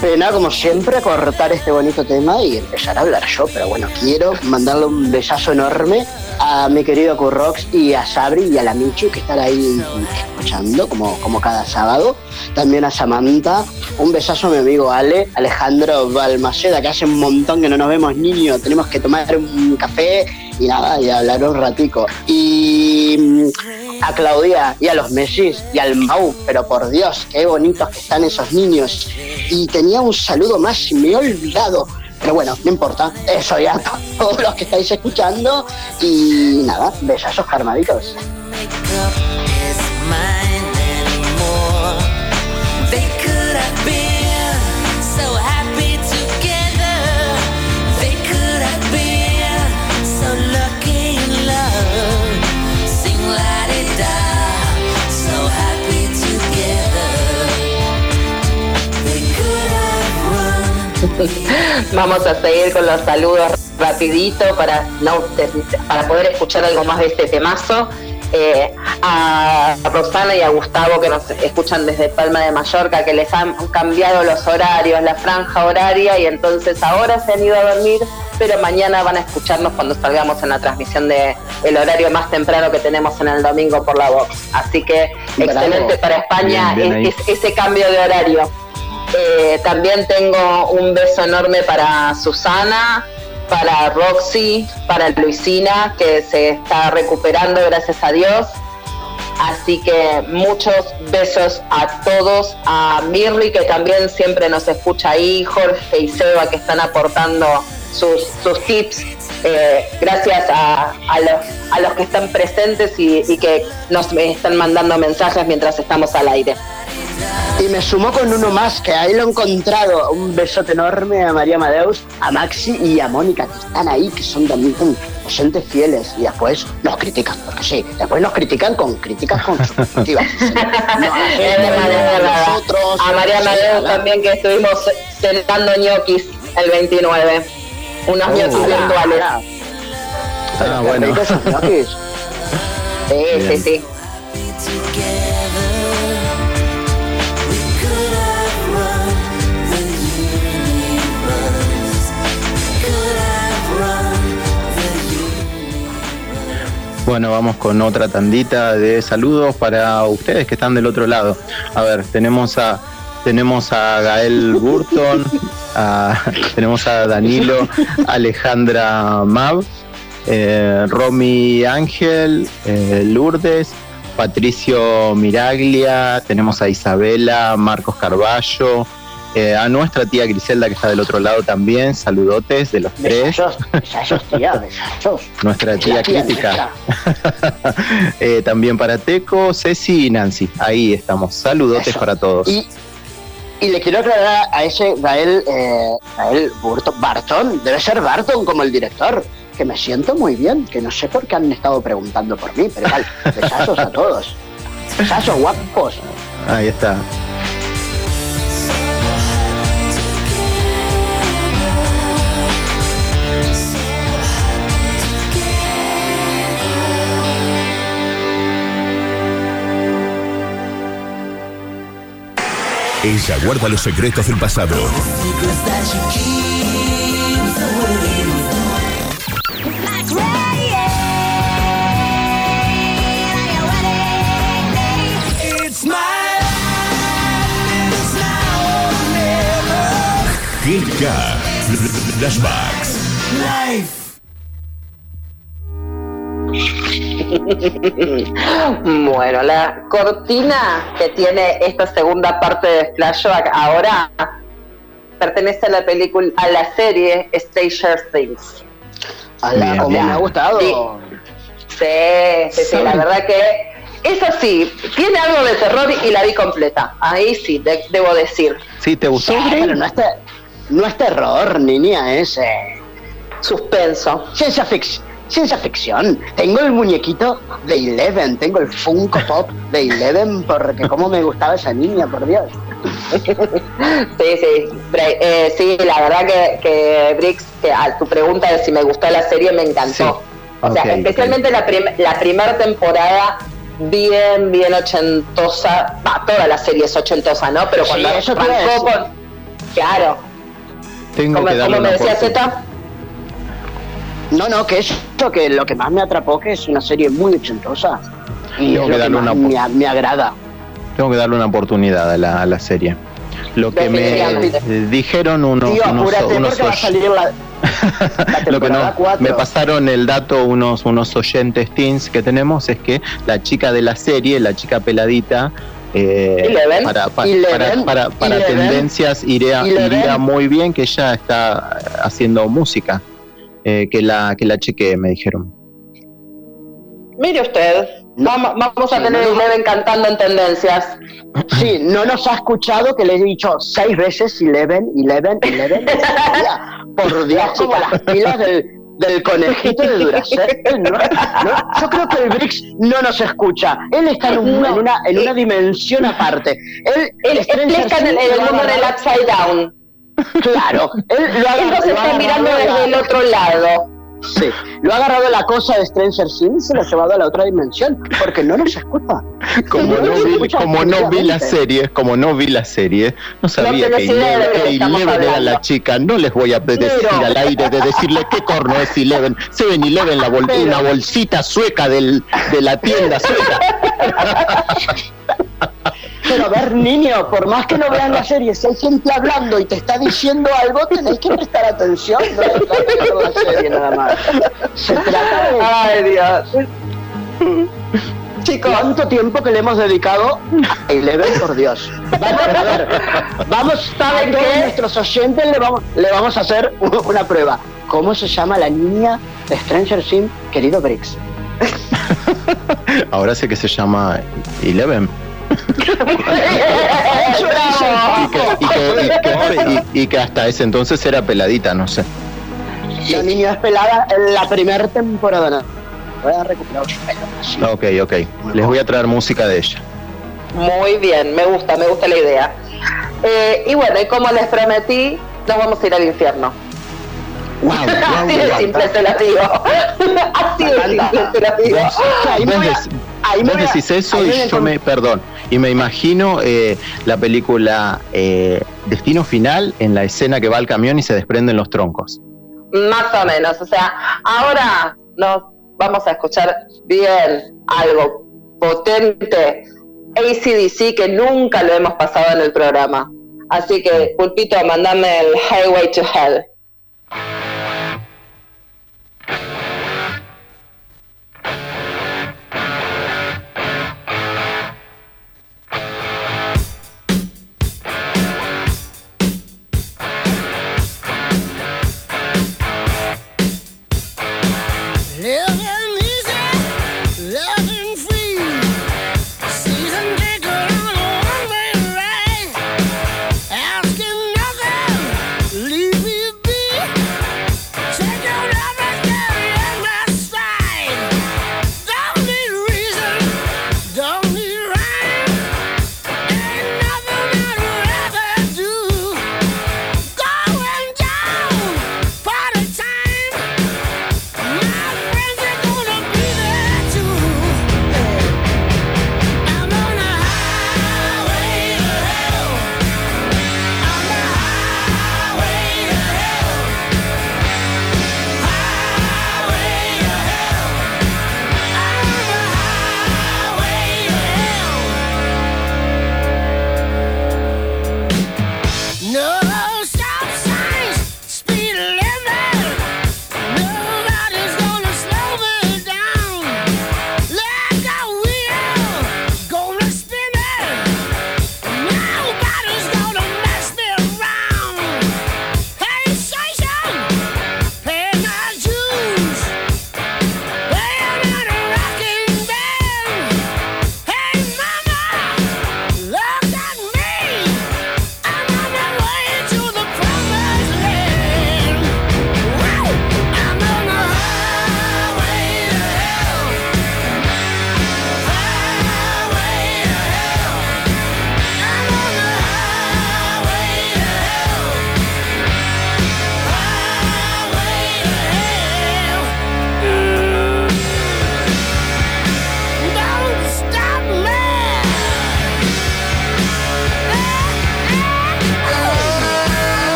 Speaker 5: pena, como siempre, cortar este bonito tema y empezar a hablar yo, pero bueno, quiero mandarle un besazo enorme a mi querido Currox y a Sabri y a la Michu, que están ahí escuchando como, como cada sábado. También a Samantha, un besazo a mi amigo Ale, Alejandro Balmaceda, que hace un montón que no nos vemos, niño, tenemos que tomar un café y nada, y hablar un ratico. Y a Claudia y a los Messis y al Mau, pero por Dios, qué bonitos que están esos niños. Y tenía un saludo más y me he olvidado. Pero bueno, no importa, eso ya para todos los que estáis escuchando. Y nada, besazos karmaditos.
Speaker 4: Vamos a seguir con los saludos rapidito para, no, para poder escuchar algo más de este temazo. Eh, a Roxana y a Gustavo, que nos escuchan desde Palma de Mallorca, que les han cambiado los horarios, la franja horaria, y entonces ahora se han ido a dormir, pero mañana van a escucharnos cuando salgamos en la transmisión de el horario más temprano que tenemos en el domingo por la Vox. Así que Bravo. Excelente para España. Bien, bien es, es, ese cambio de horario. Eh, también tengo un beso enorme para Susana, para Roxy, para Luisina, que se está recuperando, gracias a Dios. Así que muchos besos a todos, a Mirly, que también siempre nos escucha ahí, Jorge y Seba, que están aportando sus, sus tips. Eh, gracias a, a, los, a los que están presentes y, y que nos están mandando mensajes mientras estamos al aire.
Speaker 5: Y me sumo con uno más, que ahí lo he encontrado. Un besote enorme a María Amadeus, a Maxi y a Mónica, que están ahí, que son también oyentes fieles. Y después nos critican, porque sí, después nos critican con críticas constructivas. No,
Speaker 4: nosotros, a María Amadeus también, que estuvimos cenando ñoquis el veintinueve. Unos oh, ñoquis virtuales.
Speaker 3: Ah, bueno.
Speaker 4: Sí, sí, sí.
Speaker 3: Bueno, vamos con otra tandita de saludos para ustedes que están del otro lado. A ver, tenemos a tenemos a Gael Burton, a, tenemos a Danilo, Alejandra Mav, eh, Romy Ángel, eh, Lourdes, Patricio Miraglia, tenemos a Isabela, Marcos Carballo, Eh, a nuestra tía Griselda, que está del otro lado también, saludotes de los tres.
Speaker 5: Besachos, besachos, tía, besachos.
Speaker 3: Nuestra tía, tía crítica. eh, también para Teco, Ceci y Nancy. Ahí estamos. Saludotes Eso. Para todos.
Speaker 5: Y, y le quiero aclarar a ese Gael, eh, Gael Burton, Barton, debe ser Barton como el director, que me siento muy bien, que no sé por qué han estado preguntando por mí, pero igual, besachos a todos. Besachos guapos.
Speaker 3: Ahí está.
Speaker 10: Ella guarda los secretos del pasado. G K Flashbacks.
Speaker 4: Bueno, la cortina que tiene esta segunda parte de Flashback ahora pertenece a la película, a la serie Stranger Things.
Speaker 5: A la, como me ha gustado.
Speaker 4: Sí, sí, sí, sí, la verdad que es así, tiene algo de terror y la vi completa. Ahí sí, de, debo decir.
Speaker 3: Sí, ¿te gustó?
Speaker 5: Sí, pero no es, te, no es terror, niña, es eh,
Speaker 4: suspenso.
Speaker 5: Ciencia ficción. Ciencia ficción. Tengo el muñequito de Eleven, tengo el Funko Pop de Eleven, porque cómo me gustaba esa niña, por Dios.
Speaker 4: Sí, sí, eh, sí, la verdad que, que Brix, que a tu pregunta de si me gustó la serie, me encantó. Sí. O okay, sea, especialmente okay. la, prim la primera temporada, bien, bien ochentosa, bah, toda la serie es ochentosa, ¿no? Pero cuando
Speaker 5: sí,
Speaker 4: arrancó con... Claro.
Speaker 3: Tengo
Speaker 5: ¿Cómo-
Speaker 3: que darle
Speaker 5: cómo
Speaker 3: una
Speaker 5: me decía
Speaker 3: oportunidad.
Speaker 5: Zeta? No, no, que es esto que lo que más me atrapó, que es una serie muy ochentosa. Y
Speaker 3: Tengo
Speaker 5: es
Speaker 3: que
Speaker 5: lo que
Speaker 3: darle
Speaker 5: más
Speaker 3: una
Speaker 5: me, a- me agrada.
Speaker 3: Tengo que darle una oportunidad a la, a la serie. Lo que me
Speaker 5: Definitivamente.
Speaker 3: eh, dijeron unos,
Speaker 5: Tío,
Speaker 3: unos,
Speaker 5: apúrate
Speaker 3: unos
Speaker 5: porque va a
Speaker 3: oy-
Speaker 5: salir la, la
Speaker 3: lo que
Speaker 5: temporada
Speaker 3: no,
Speaker 5: cuatro.
Speaker 3: me pasaron el dato unos unos oyentes teens que tenemos es que la chica de la serie, la chica peladita, eh,
Speaker 5: Eleven,
Speaker 3: para, pa-
Speaker 5: Eleven,
Speaker 3: para, para, para
Speaker 5: Eleven,
Speaker 3: tendencias iría,
Speaker 5: Eleven.
Speaker 3: iría muy bien, que ella está haciendo música, eh, que la que la chequee, me dijeron.
Speaker 4: Mire usted, vamos, vamos a
Speaker 5: Sí,
Speaker 4: tener
Speaker 5: no,
Speaker 4: a
Speaker 5: no.
Speaker 4: Eleven cantando en tendencias.
Speaker 5: Sí, no nos ha escuchado que le he dicho seis veces Eleven, Eleven, Eleven. Tía, por Dios, como las pilas del, del conejito de Duracell. No, no, yo creo que el Brix no nos escucha. Él está en, un-
Speaker 4: No.
Speaker 5: en una, en una dimensión aparte. Él,
Speaker 4: Él, él
Speaker 5: Stranger
Speaker 4: está en el,
Speaker 5: Things
Speaker 4: en el
Speaker 5: lo ha
Speaker 4: mundo del
Speaker 5: agarrado-
Speaker 4: upside down.
Speaker 5: Claro, él lo ha
Speaker 4: Él nos
Speaker 5: agarrado- lo ha
Speaker 4: está mirando
Speaker 5: agarrado
Speaker 4: desde el
Speaker 5: la-
Speaker 4: otro lado.
Speaker 5: Sí, lo ha agarrado la cosa de Stranger Things y se lo ha llevado a la otra dimensión, porque no nos escucha.
Speaker 3: Como no vi, como no vi la serie, como no vi la serie, no sabía
Speaker 4: tenés
Speaker 3: que
Speaker 4: idea de
Speaker 3: Eleven,
Speaker 4: lo que
Speaker 3: que
Speaker 4: estamos
Speaker 3: Eleven era
Speaker 4: hablando.
Speaker 3: la chica. No les voy a decir
Speaker 5: Pero-
Speaker 3: al aire de decirle qué corno es Eleven. Seven Eleven, la bol-
Speaker 5: Pero-
Speaker 3: una bolsita sueca del, de la tienda sueca.
Speaker 5: Pero a ver, niño, por más que no vean la serie, si hay gente hablando y te está diciendo algo, tenéis que prestar atención. No se trata de ver la serie nada más. Se trata de...
Speaker 4: Ay, Dios.
Speaker 5: Chicos, ¿cuánto tiempo que le hemos dedicado a Eleven, por Dios? Vamos a ver, vamos, a todos nuestros oyentes le vamos, le vamos a hacer u- una prueba. ¿Cómo se llama la niña de Stranger Things, querido Brix?
Speaker 3: Ahora sé que se llama Eleven. Y que, y, que, y, que, y- y que hasta ese entonces era peladita, no sé.
Speaker 5: La niña es pelada en la primera temporada. ¿No? Voy a recuperar su pelo. Sí.
Speaker 3: Ok, ok. Les voy a traer música de ella.
Speaker 4: Muy bien, me gusta, me gusta la idea. Eh, y bueno, y como les prometí, nos vamos a ir al infierno.
Speaker 3: Wow,
Speaker 4: Así de simple se las digo. Así de simple se las digo.
Speaker 5: Ahí me
Speaker 3: Vos,
Speaker 5: voy a-
Speaker 3: dec-
Speaker 5: ahí me
Speaker 3: vos
Speaker 5: voy a-
Speaker 3: decís eso
Speaker 5: ahí
Speaker 3: y
Speaker 5: me voy a
Speaker 3: yo
Speaker 5: encon-
Speaker 3: me, perdón, y me imagino eh, la película eh, Destino Final en la escena que va al camión y se desprenden los troncos.
Speaker 4: Más o menos, o sea, ahora nos vamos a escuchar bien algo potente, A C D C, que nunca lo hemos pasado en el programa. Así que, Pulpito, mandame el Highway to Hell.
Speaker 6: Living easy, loving free. Season ticket on a one-way ride. Asking nothing, leave me be.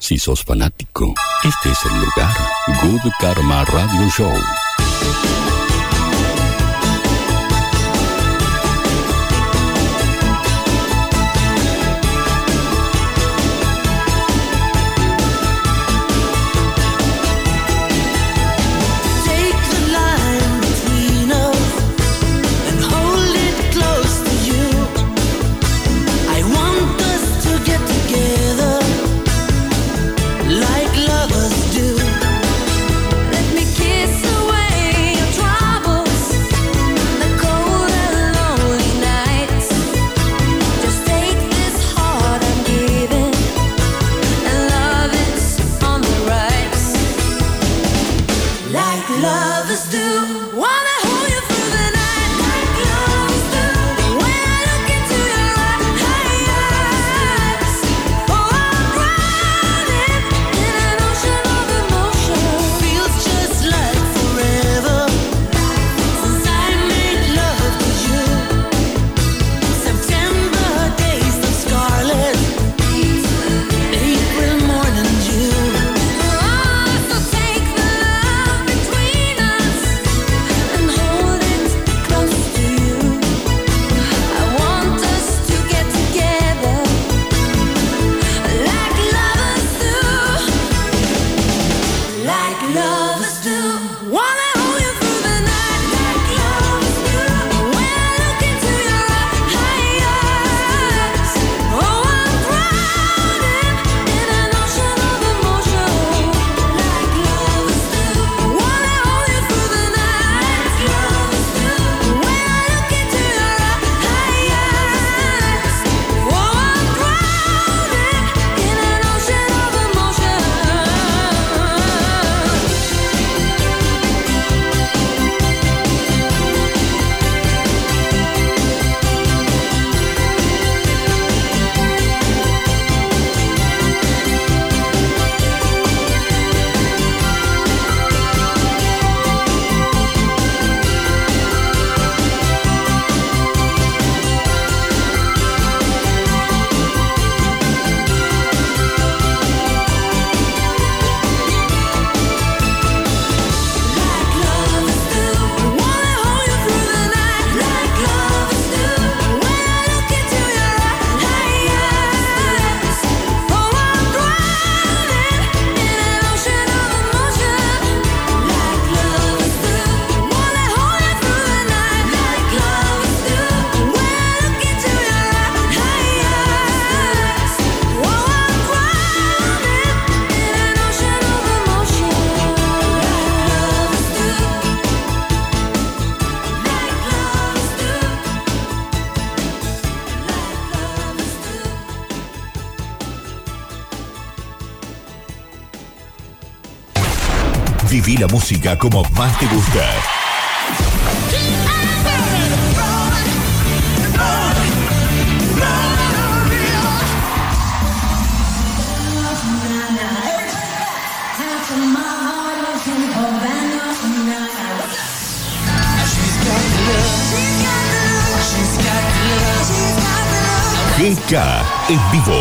Speaker 7: Si sos fanático, este es el lugar. Good Karma Radio Show.
Speaker 1: Viví la música como más te gusta. G K en vivo.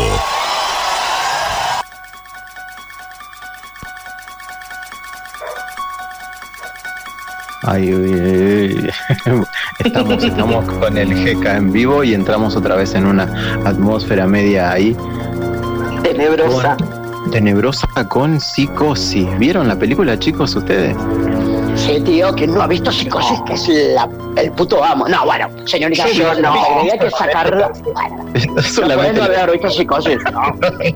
Speaker 3: Ay, uy, uy. Estamos, estamos con el G K en vivo y entramos otra vez en una atmósfera media ahí
Speaker 4: tenebrosa.
Speaker 3: Con, tenebrosa con Psicosis. ¿Vieron la película, chicos, ustedes?
Speaker 5: Sí, tío, que no ha visto Psicosis, que es la, el puto amo. No, bueno, señorita, sí, yo no. Había que sacarla. Bueno,
Speaker 3: solamente
Speaker 5: no pueden haber visto Psicosis, ¿no?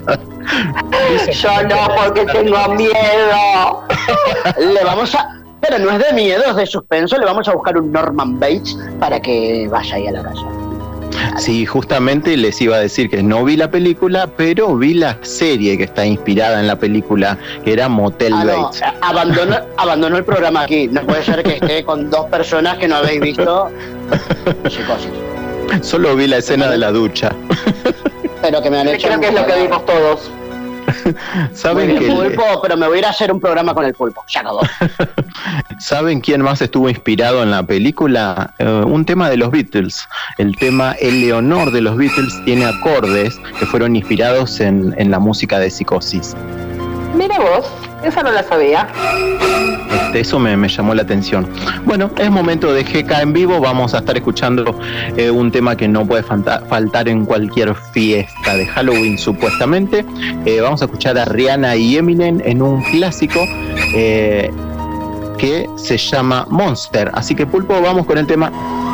Speaker 4: Yo no, porque tengo miedo.
Speaker 5: Le vamos a... Pero no es de miedo, es de suspenso. Le vamos a buscar un Norman Bates para que vaya ahí a la casa.
Speaker 3: Sí, justamente les iba a decir que no vi la película, pero vi la serie que está inspirada en la película, que era Motel
Speaker 5: ah, no,
Speaker 3: Bates.
Speaker 5: Abandono, abandono el programa aquí. No puede ser que esté con dos personas que no habéis visto Psicosis.
Speaker 3: Solo vi la escena de la ducha.
Speaker 5: Pero que me han hecho...
Speaker 4: Creo que es lo que vimos todos.
Speaker 3: ¿Saben que
Speaker 5: el pulpo? Le... Pero me voy a ir a hacer un programa con el pulpo. Se acabó.
Speaker 3: ¿Saben quién más estuvo inspirado en la película? Uh, un tema de los Beatles. El tema Eleonor de los Beatles tiene acordes que fueron inspirados en, en la música de Psicosis.
Speaker 4: Mira vos, esa no la sabía.
Speaker 3: Este, eso me, me llamó la atención. Bueno, es momento de G K en vivo. Vamos a estar escuchando eh, un tema que no puede falta, faltar en cualquier fiesta de Halloween, supuestamente. Eh, vamos a escuchar a Rihanna y Eminem en un clásico eh, que se llama Monster. Así que, Pulpo, vamos con el tema.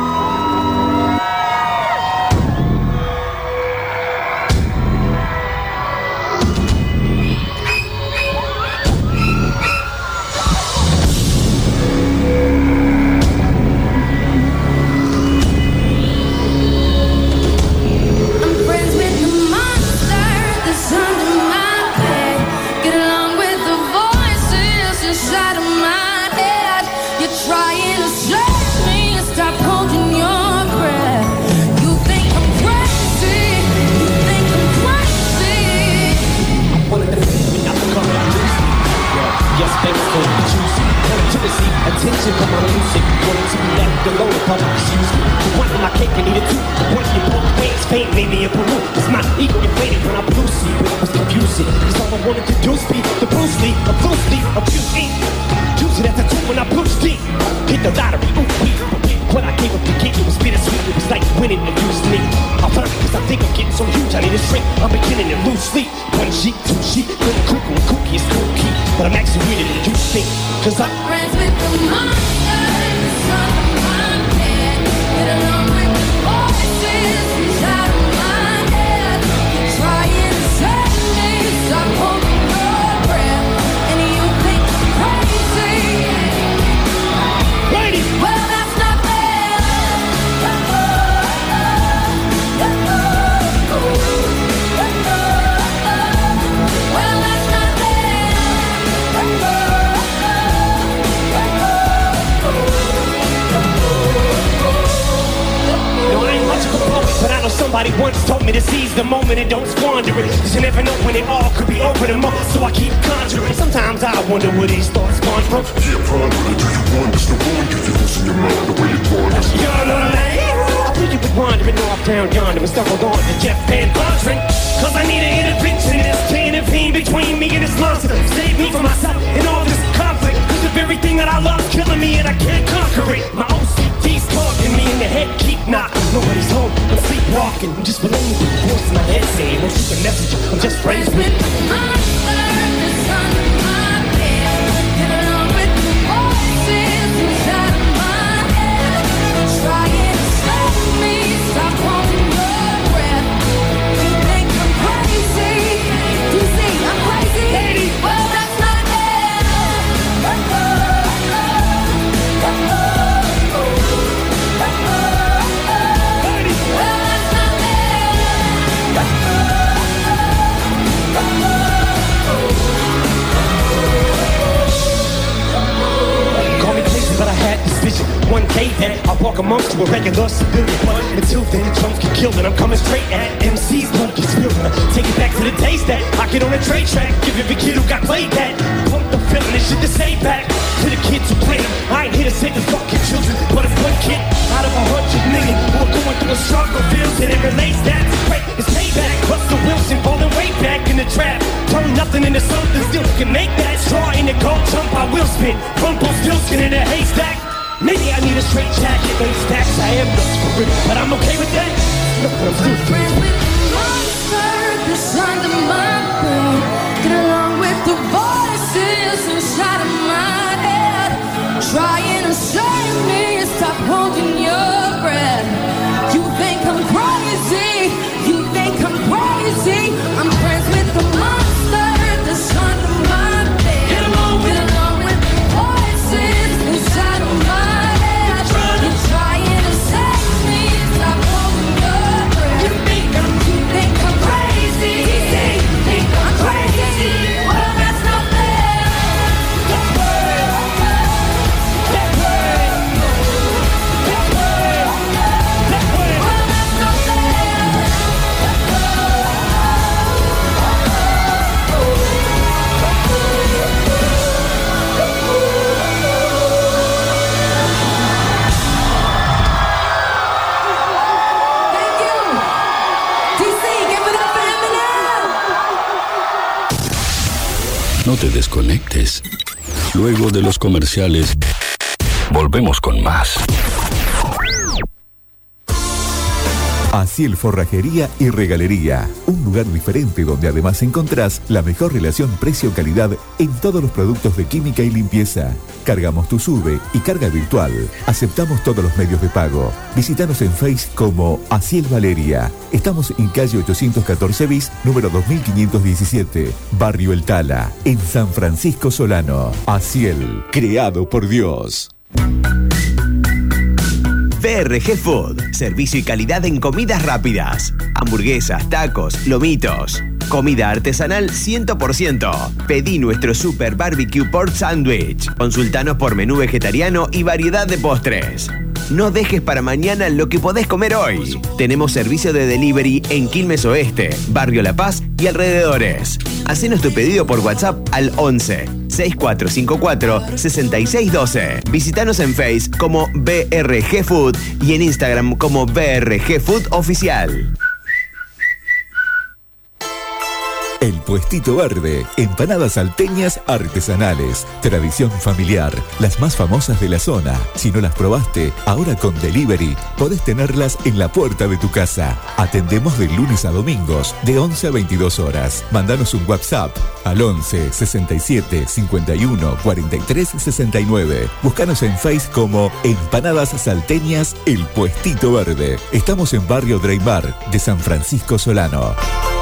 Speaker 16: Attention from my music, want to be left alone if I'm excuse me. The one in my cake and eat it too. The one you both ways, pain made me a Peru. It's my ego inflated when I blue see, but it was confusing. Cause all I wanted to do is be the Bruce Lee, a Bruce Lee, a Bruce Lee. Use it as a tool when I push deep. Hit the lottery, ooh wee. What I gave up to get, it was bittersweet. It was like winning and losing me. I found it cause I think I'm getting so huge, I need a shrink. I'm beginning to lose sleep. One sheet, two sheet, little cuckoo and cookie is cool key. But I'm actually weirder than you think. Cause I'm
Speaker 6: friends with the monsters under my bed. Get along with the voices inside of my head. You're trying to save me, stop holding your breath. And you think I'm crazy.
Speaker 16: Ladies!
Speaker 6: Well, that's not fair. Well, that's not fair.
Speaker 16: No, I ain't much of a poet, but I know somebody once told me to seize the moment and don't squander it. Cause you never know when it all could be over tomorrow, so I keep conjuring. Sometimes I wonder where these thoughts spawn from.
Speaker 17: Yeah, ponder it, do you wonder? No wonder you're losing your mind the way it wanders.
Speaker 16: You're the lady. I think you've been wandering off down yonder and stumbled on to Jeff Van Vondren. Cause I need an intervention, this can and pain between me and this monster. Save me from myself and all this conflict. Cause the very thing that I love killing me and I can't conquer it. My O C D's talking me in the head, keep knocking. Nobody's home, I'm sleepwalking. I'm just believing the voice in my head saying, don't shoot the message, I'm just friends with
Speaker 6: the monsters under my bed. Get along with the voices inside of my head. Trying to save me, stop holding your breath. You think I'm crazy? You see I'm crazy? Lady. Well, that's not fair. Lady. Well, that's not
Speaker 16: Call me crazy, but I had this vision. One day that I walk amongst you a regular civilian. But until then, drums get killed and I'm coming straight at M C's blood gets spilled. And I take it back to the days that I get on a trade track. Give every kid who got played that. Pump the feeling and shit to say back to the kids who play them. I ain't here to save the fucking children, but if one kid out of a hundred million who are going through a struggle feels that it relates, that's great. It's payback. Russell Wilson falling way back in the trap. Turn nothing into something, still can make that straw in the gold jump. I will spin. Crumple still skin in a haystack. Maybe I need a straight jacket, lace stacks. I am nuts for real, but I'm okay with that. Look, I'm still friends with
Speaker 6: the monsters under my bed. Get along with the voices inside of my head. Trying to save me, stop holding your breath. You think I'm crazy? You think I'm crazy? I'm friends with the monsters under my bed. Get along with, Get along with the voices inside of my head. You're trying to save me, stop holding your breath. You think I'm, you think I'm crazy? You think I'm crazy? Well, that's not fair.
Speaker 7: No te desconectes. Luego de los comerciales, volvemos con más.
Speaker 8: Asiel Forrajería y Regalería, un lugar diferente donde además encontrás la mejor relación precio-calidad en todos los productos de química y limpieza. Cargamos tu SUBE y carga virtual. Aceptamos todos los medios de pago. Visítanos en Face como Asiel Valeria. Estamos en calle ochocientos catorce bis, número dos mil quinientos diecisiete, Barrio El Tala, en San Francisco Solano. Asiel, creado por Dios.
Speaker 9: B R G Food, servicio y calidad en comidas rápidas, hamburguesas, tacos, lomitos, comida artesanal cien por ciento. Pedí nuestro Super Barbecue Pork Sandwich. Consultanos por menú vegetariano y variedad de postres. No dejes para mañana lo que podés comer hoy. Tenemos servicio de delivery en Quilmes Oeste, Barrio La Paz y alrededores. Hacenos tu pedido por WhatsApp al once, sesenta y cuatro cincuenta y cuatro, sesenta y seis doce. Visítanos en Face como B R G Food y en Instagram como B R G Food Oficial.
Speaker 8: El Puestito Verde, empanadas salteñas artesanales, tradición familiar, las más famosas de la zona. Si no las probaste, ahora con delivery podés tenerlas en la puerta de tu casa. Atendemos de lunes a domingos, de once a veintidós horas. Mandanos un WhatsApp al once, sesenta y siete, cincuenta y uno, cuarenta y tres, sesenta y nueve. Búscanos en Face como Empanadas Salteñas El Puestito Verde. Estamos en Barrio Dreymar de San Francisco Solano.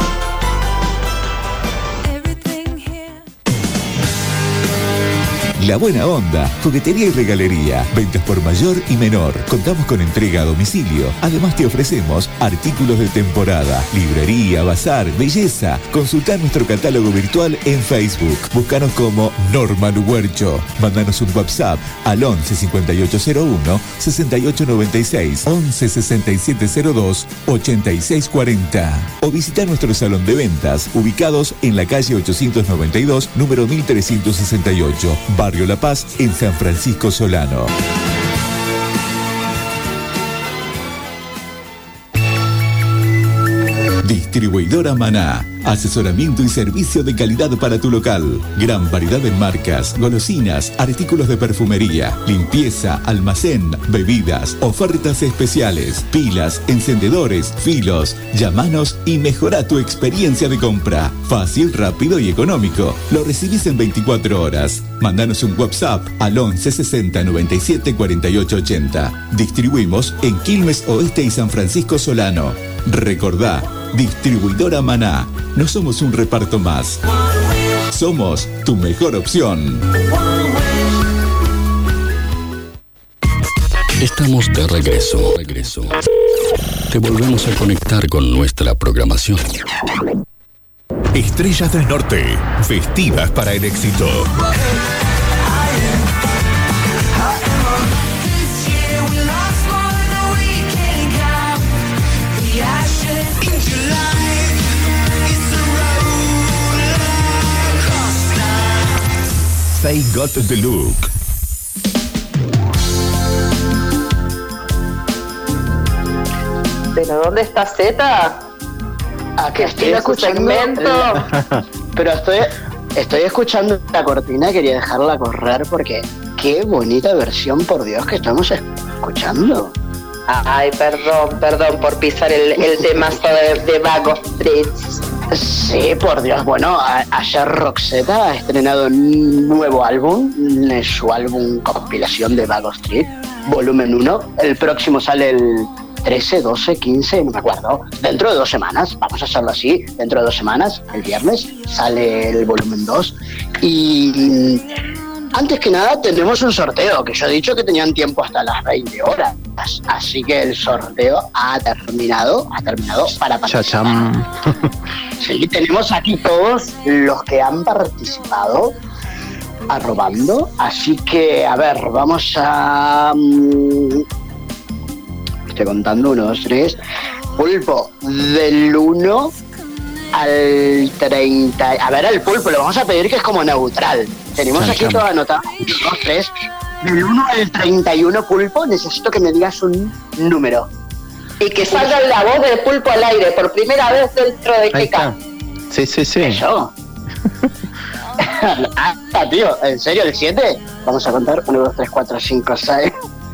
Speaker 8: La Buena Onda, juguetería y regalería, ventas por mayor y menor. Contamos con entrega a domicilio. Además te ofrecemos artículos de temporada, librería, bazar, belleza. Consulta nuestro catálogo virtual en Facebook. Búscanos como Norman Huercho. Mándanos un WhatsApp al once, cincuenta y ocho cero uno, sesenta y ocho noventa y seis, once, sesenta y siete cero dos, ochenta y seis cuarenta. O visita nuestro salón de ventas, ubicados en la calle ochocientos noventa y dos, número mil trescientos sesenta y ocho, Barrio La Paz, en San Francisco Solano. Distribuidora Maná. Asesoramiento y servicio de calidad para tu local. Gran variedad en marcas, golosinas, artículos de perfumería, limpieza, almacén, bebidas, ofertas especiales, pilas, encendedores, filos. Llámanos y mejora tu experiencia de compra. Fácil, rápido y económico. Lo recibís en veinticuatro horas. Mándanos un WhatsApp al once, sesenta, noventa y siete, cuarenta y ocho ochenta. Distribuimos en Quilmes Oeste y San Francisco Solano. Recordá, Distribuidora Maná. No somos un reparto más. Somos tu mejor opción.
Speaker 7: Estamos de regreso. regreso. Te volvemos a conectar con nuestra programación.
Speaker 1: Estrellas del Norte, vestidas para el éxito. They got the look.
Speaker 4: ¿Pero dónde está Zeta?
Speaker 5: Aquí estoy
Speaker 4: ¿Tiene su
Speaker 5: escuchando.
Speaker 4: segmento?
Speaker 5: Pero estoy, estoy escuchando la cortina, quería dejarla correr porque qué bonita versión, por Dios, que estamos escuchando.
Speaker 4: Ay, perdón, perdón por pisar el, el temazo de, de Vago Street.
Speaker 5: Sí, por Dios. Bueno, a, ayer Roxette ha estrenado un nuevo álbum, su álbum compilación de Vago Street, volumen uno. El próximo sale el trece, doce, quince, no me acuerdo. Dentro de dos semanas, vamos a hacerlo así, dentro de dos semanas, el viernes, sale el volumen dos. Y antes que nada tenemos un sorteo, que yo he dicho que tenían tiempo hasta las veinte horas. Así que el sorteo ha terminado, ha terminado para participar. Sí, tenemos aquí todos los que han participado arrobando. Así que, a ver, vamos a... Estoy contando, uno, dos, tres. Pulpo, del uno al treinta. A ver, el pulpo, lo vamos a pedir que es como neutral. Tenemos
Speaker 3: Cham,
Speaker 5: aquí
Speaker 3: cham.
Speaker 5: todo anotado. uno, dos, tres. Del uno al treinta y uno, Pulpo, necesito que me digas un número.
Speaker 4: Y que salga la voz del Pulpo al aire por primera vez dentro de
Speaker 3: Ahí
Speaker 4: K K.
Speaker 3: está. Sí, sí, sí.
Speaker 5: Eso. Ah, tío, ¿en serio el siete? Vamos a contar uno, dos, tres, cuatro, cinco, seis.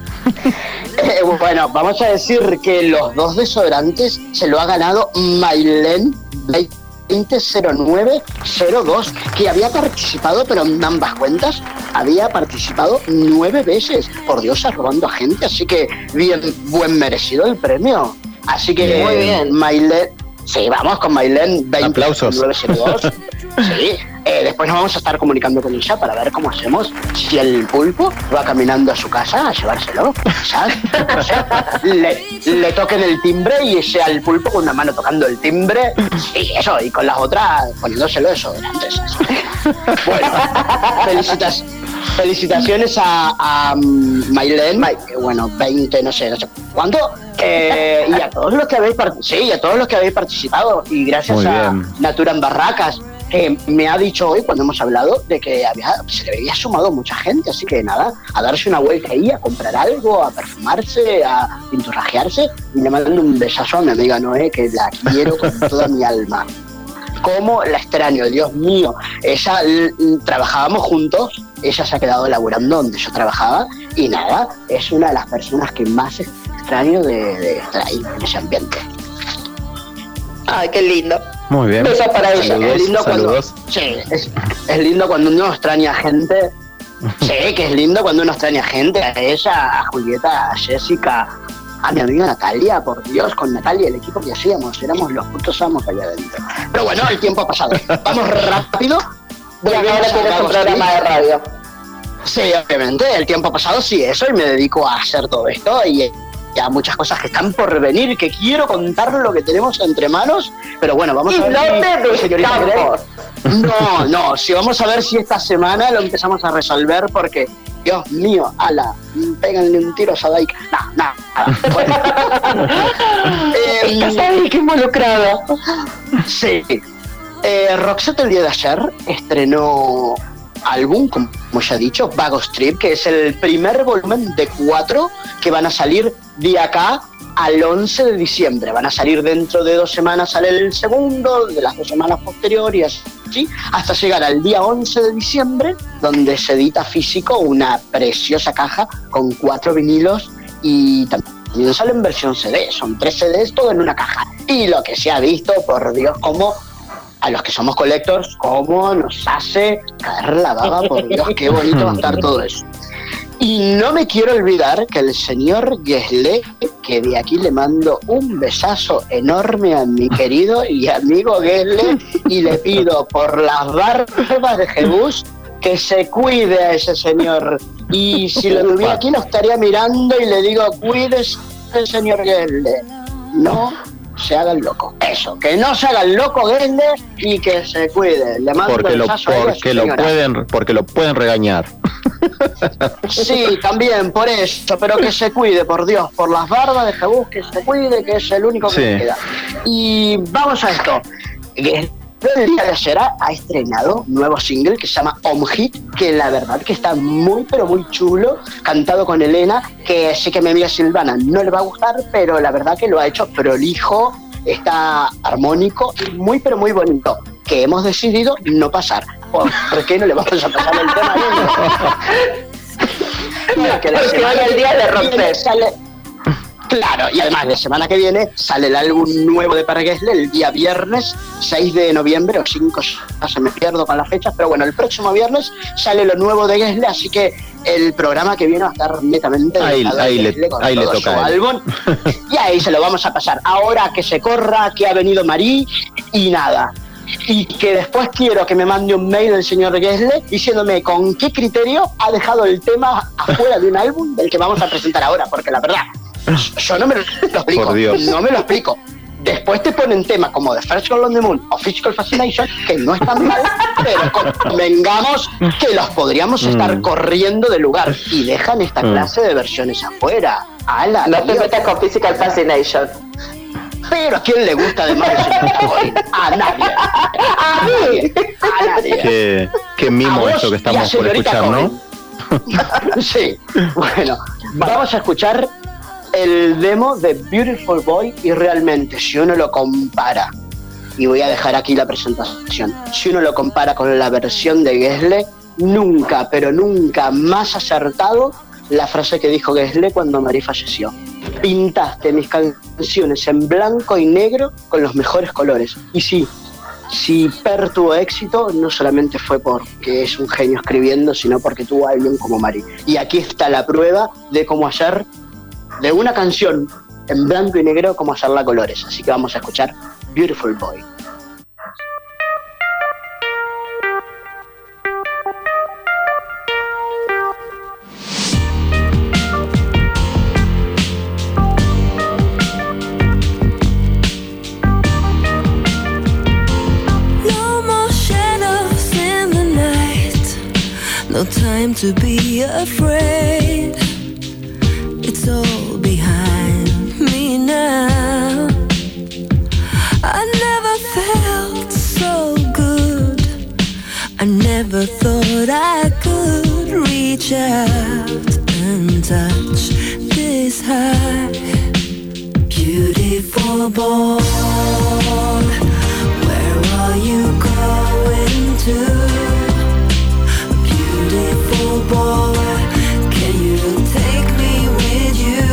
Speaker 5: Eh, bueno, vamos a decir que los dos desodorantes se lo ha ganado Maylen veinte cero nueve cero dos, que había participado, pero en ambas cuentas había participado nueve veces. Por Dios, robando a gente, así que bien, buen merecido el premio. Así que
Speaker 4: Muy bien.
Speaker 5: Maylen, sí, vamos con Maylen veinte nueve cero dos. Sí, eh, después nos vamos a estar comunicando con ella para ver cómo hacemos, si el pulpo va caminando a su casa a llevárselo, ¿sabes? O sea, le, le toquen el timbre y sea el pulpo con una mano tocando el timbre, y eso, y con las otras poniéndoselo eso antes. Bueno, felicitas, felicitaciones a, a Maylen, que bueno, veinte, no sé, no sé cuánto, eh, y a todos los que habéis part- sí, a todos los que habéis participado, y gracias
Speaker 3: Muy
Speaker 5: a
Speaker 3: bien.
Speaker 5: Natura en Barracas, que me ha dicho hoy cuando hemos hablado de que había, se le había sumado mucha gente, así que nada, a darse una vuelta ahí, a comprar algo, a perfumarse, a pinturrajearse, y le mando un besazo a mi amiga Noé, que la quiero con toda mi alma. Cómo la extraño, Dios mío. Ella, l- l- trabajábamos juntos, ella se ha quedado laburando donde yo trabajaba, y nada, es una de las personas que más extraño de, de estar ahí, en ese ambiente.
Speaker 4: Ay, qué lindo.
Speaker 3: Muy bien.
Speaker 5: Besos para ella.
Speaker 3: Saludos,
Speaker 5: Es lindo cuando,
Speaker 3: saludos.
Speaker 5: sí, es, es lindo cuando uno extraña gente. Sí, que es lindo cuando uno extraña gente. A ella, a Julieta, a Jessica, a mi amiga Natalia. Por Dios, con Natalia, el equipo que hacíamos, éramos los putos amos allá adentro. Pero bueno, el tiempo ha pasado. Vamos rápido.
Speaker 4: Y ahora
Speaker 5: Volvemos a
Speaker 4: tienes un
Speaker 5: Gago
Speaker 4: programa de
Speaker 5: Street.
Speaker 4: radio.
Speaker 5: Sí, obviamente, el tiempo ha pasado, sí, eso, y me dedico a hacer todo esto y ya muchas cosas que están por venir, que quiero contar lo que tenemos entre manos, pero bueno, vamos
Speaker 4: Y
Speaker 5: a ver
Speaker 4: no
Speaker 5: si,
Speaker 4: te
Speaker 5: señorita
Speaker 4: dejamos.
Speaker 5: Grey- No, no, si vamos a ver si esta semana lo empezamos a resolver, porque, Dios mío, ala, péganle un tiro a Sadaik. No, no, nada. Bueno.
Speaker 4: Está Sadaik involucrado.
Speaker 5: Sí. Eh, Roxette el día de ayer estrenó álbum, como ya he dicho, Vago Strip, que es el primer volumen de cuatro que van a salir de acá al once de diciembre. Van a salir dentro de dos semanas, sale el segundo, de las dos semanas posteriores, ¿sí? Hasta llegar al día once de diciembre, donde se edita físico una preciosa caja con cuatro vinilos y también sale en versión C D. Son tres C Ds, todo en una caja. Y lo que se ha visto, por Dios, como a los que somos collectors, cómo nos hace caer la baba, por Dios, qué bonito va a estar todo eso. Y no me quiero olvidar que el señor Gesle, que de aquí le mando un besazo enorme a mi querido y amigo Gesle, y le pido por las barbas de Jebus que se cuide a ese señor. Y si lo tuviera aquí lo estaría mirando y le digo, cuídese, señor Gesle. No se haga el loco. Eso, que no se haga el loco, Gesle, y que se cuide. Le mando
Speaker 3: Porque
Speaker 5: un
Speaker 3: lo,
Speaker 5: besazo a ella,
Speaker 3: porque lo
Speaker 5: señora.
Speaker 3: pueden, porque lo pueden regañar.
Speaker 5: Sí, también, por eso, pero que se cuide, por Dios, por las barbas de Jebus, que se cuide, que es el único que
Speaker 3: Sí.
Speaker 5: me queda. Y vamos a esto. El día de ayer ha estrenado un nuevo single que se llama Home Hit, que la verdad que está muy, pero muy chulo, cantado con Elena, que sé que a mi amiga Silvana no le va a gustar, pero la verdad que lo ha hecho prolijo, está armónico, y muy, pero muy bonito, que hemos decidido no pasar. ¿Por qué no le vamos a pasar el tema? Porque la
Speaker 4: Porque
Speaker 5: semana
Speaker 4: hoy es el día de
Speaker 5: que viene
Speaker 4: Roxette.
Speaker 5: sale- Claro, y además la semana que viene sale el álbum nuevo de Para Gesle el día viernes seis de noviembre o cinco, ya se me pierdo con las fechas, pero bueno, el próximo viernes sale lo nuevo de Gesle, así que el programa que viene va a estar netamente
Speaker 3: Ahí-
Speaker 5: dedicado a
Speaker 3: ahí le-
Speaker 5: Gesle con
Speaker 3: ahí le
Speaker 5: todo
Speaker 3: toca
Speaker 5: su
Speaker 3: a él.
Speaker 5: álbum, y ahí se lo vamos a pasar. Ahora que se corra, que ha venido Marí y nada. Y que después quiero que me mande un mail el señor Gesle diciéndome con qué criterio ha dejado el tema afuera de un álbum del que vamos a presentar ahora, porque la verdad, yo no me lo explico,
Speaker 3: Por Dios.
Speaker 5: no me lo explico. Después te ponen temas como The First Girl on the Moon o Physical Fascination, que no están mal, pero convengamos que los podríamos estar
Speaker 3: Mm.
Speaker 5: corriendo del lugar y dejan esta
Speaker 3: Mm.
Speaker 5: clase de versiones afuera. Ala,
Speaker 4: No te
Speaker 5: tío.
Speaker 4: metas con Physical Fascination.
Speaker 5: Pero ¿a quién le gusta además de Sonic? A nadie.
Speaker 4: A mí.
Speaker 5: A nadie.
Speaker 3: Qué, qué
Speaker 5: A
Speaker 3: mimo
Speaker 5: vos
Speaker 3: esto que
Speaker 5: y a
Speaker 3: estamos por
Speaker 5: señorita
Speaker 3: escuchar, ¿no?
Speaker 5: Cohen. Sí, bueno, vamos a escuchar el demo de Beautiful Boy y realmente si uno lo compara y voy a dejar aquí la presentación. Si uno lo compara con la versión de Gessle, nunca, pero nunca más acertado la frase que dijo Gessle cuando Marie falleció. Pintaste mis canciones en blanco y negro con los mejores colores. Y sí, si Per tuvo éxito, no solamente fue porque es un genio escribiendo, sino porque tuvo a alguien como Marie. Y aquí está la prueba de cómo hacer de una canción en blanco y negro, cómo hacerla a colores. Así que vamos a escuchar Beautiful Boy.
Speaker 6: No time to be afraid. It's all behind me now. I never felt so good. I never thought I could reach out and touch this high. Beautiful boy, where are you going to? Beautiful boy, can you take me with you?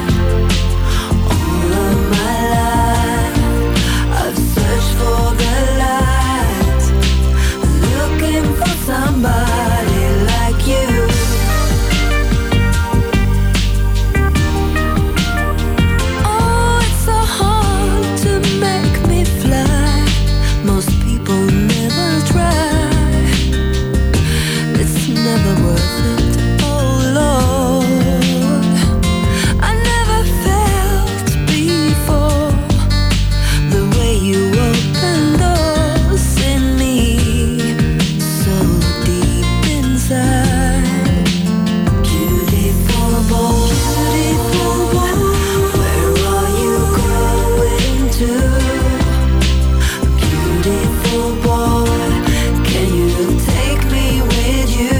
Speaker 6: All of my life, I've searched for the light, looking for somebody like you. Oh, it's so hard to make me fly. Most people never try. Never worth it, oh Lord. I never felt before the way you open doors in me, so deep inside. Beautiful boy, beautiful boy, where are you going to? Beautiful boy, can you take me with you?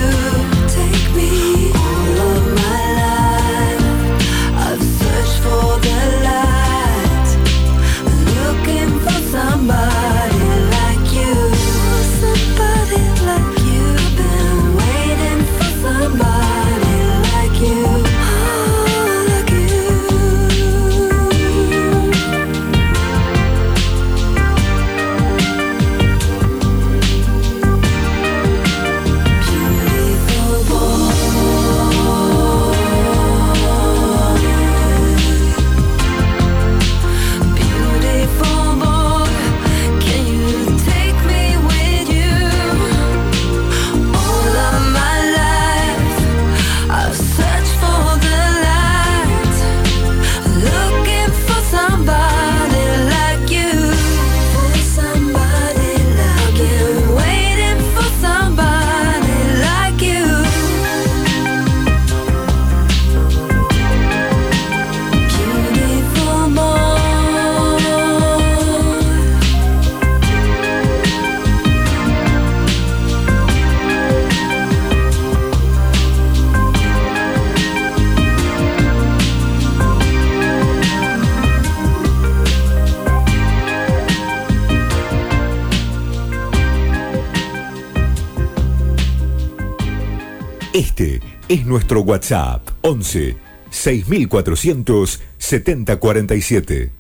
Speaker 10: Este es nuestro WhatsApp once seis mil cuatrocientos setenta cuarenta y siete.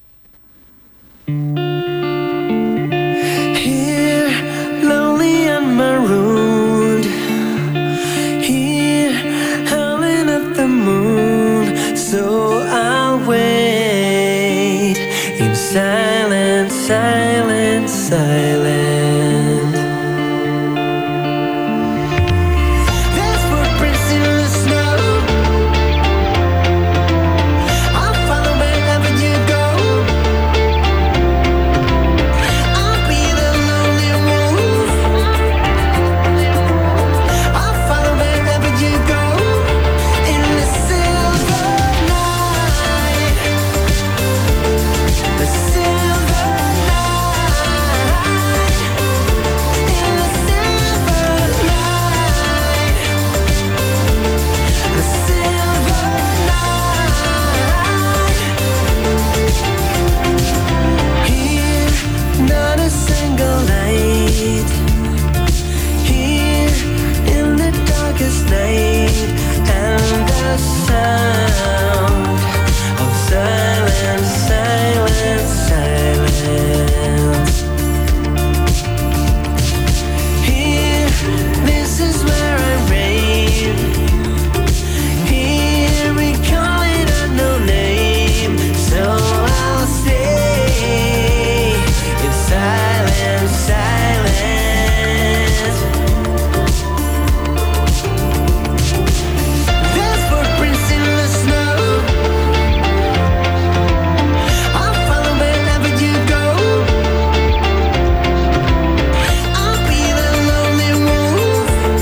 Speaker 15: Here, lonely and marooned. Here, howling at the moon. So I'll wait in silence, silence, silence.
Speaker 6: Silver night.
Speaker 15: light. Here in the darkest night, and the sound of silence, silence, silence. Here, this is where I reign. Here we call it a no name, so I'll stay in silence, silence. There's footprints in the snow. I'll follow wherever you go. I'll be the lonely wolf.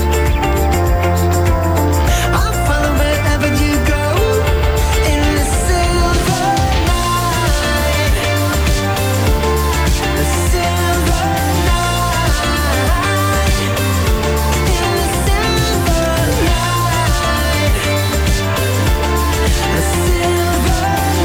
Speaker 15: I'll follow wherever you go. In the silver night, the silver night, in the silver night, the silver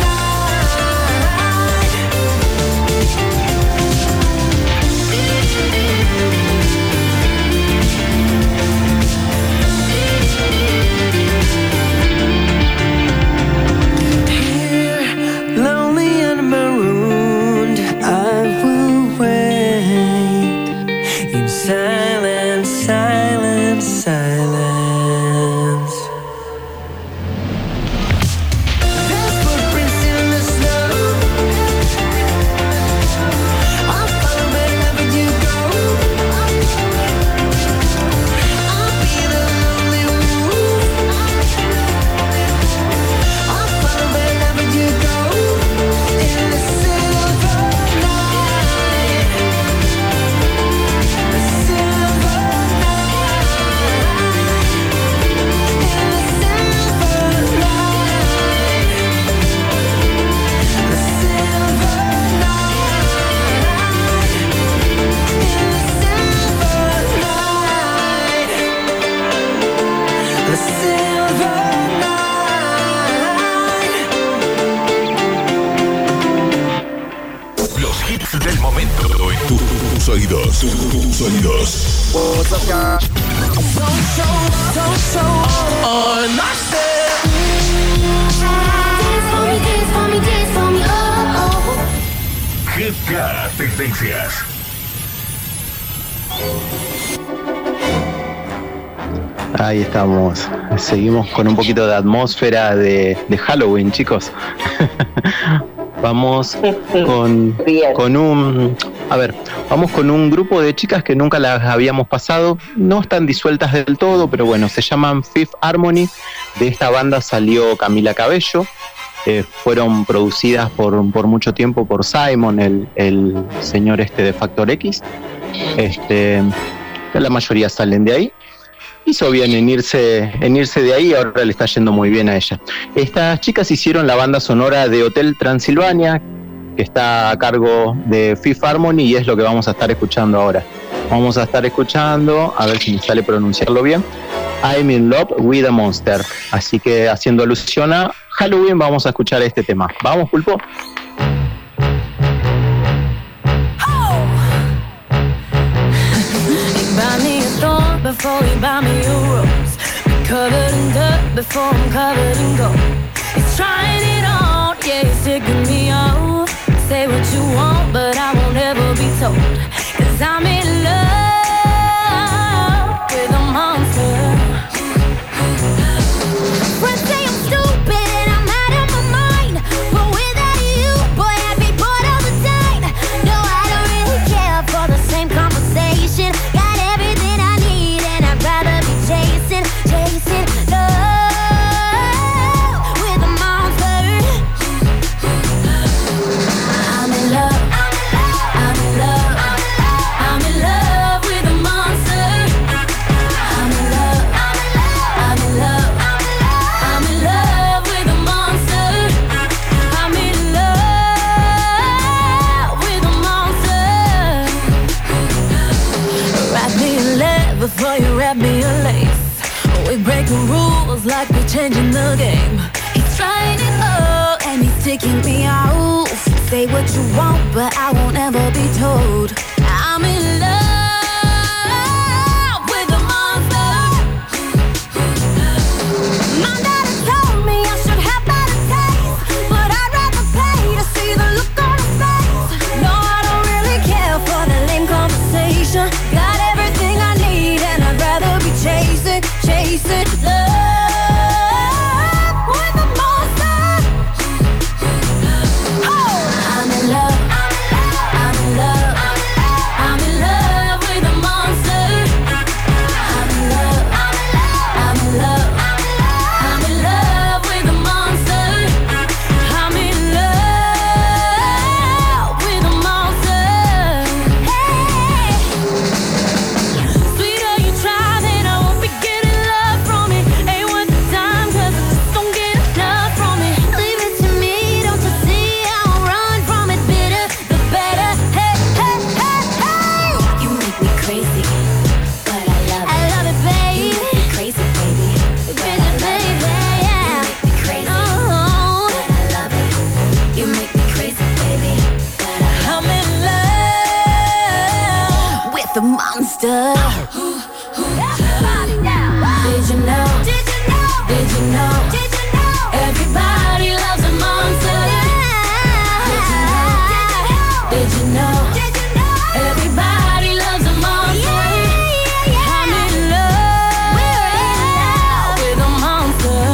Speaker 15: Here, lonely and marooned, I will wait in silence, silence, silence. There's footprints in the snow. I'll follow wherever you go. I'll be the lonely wolf. I'll follow wherever you go. In the silver night, the silver
Speaker 1: Los hits del momento en tu- tus oídos. Tus oídos. G K Tendencias.
Speaker 3: Ahí estamos. Seguimos con un poquito de atmósfera de, de Halloween, chicos. Vamos con, con un... A ver, vamos con un grupo de chicas que nunca las habíamos pasado. No están disueltas del todo, pero bueno, se llaman Fifth Harmony. De esta banda salió Camila Cabello. Eh, fueron producidas por, por mucho tiempo por Simon, el, el señor este de Factor X. Este, la mayoría salen de ahí. Hizo bien en irse, en irse de ahí, ahora le está yendo muy bien a ella. Estas chicas hicieron la banda sonora de Hotel Transilvania, que está a cargo de Fifth Harmony, y es lo que vamos a estar escuchando ahora. Vamos a estar escuchando, a ver si me sale pronunciarlo bien, I'm in Love with a Monster. Así que, haciendo alusión a Halloween, vamos a escuchar este tema. ¿Vamos, Pulpo?
Speaker 6: Buy me a thorn before you buy me a rose. Be covered in dirt before I'm covered in gold. He's trying it on, yeah, he's taking me off. Say what you want, but I won't ever be told. Cause I'm in love with a monster. Friends say I'm stupid and I'm out of my mind, but without you, boy, I'd be bored all the time. No, I don't really care for the same conversation. Got everything I need and I'd rather be chasing, chasing love with a monster. I'm in love, I'm in love, I'm in love with a monster. I'm in love, I'm in love, I'm in love with a monster. I'm in love with a monster. Wrap me in lead before you wrap me in lace. We breaking rules like we're changing the game. He's trying it all and he's taking me off. Say what you want, but I won't ever be told. I'm in love with a monster. Did you know? Did you know? Did you know? Did you know? Everybody loves a monster. Did you know? Did you know? Did you know? Everybody loves a monster. I'm in love. We're in love with a monster.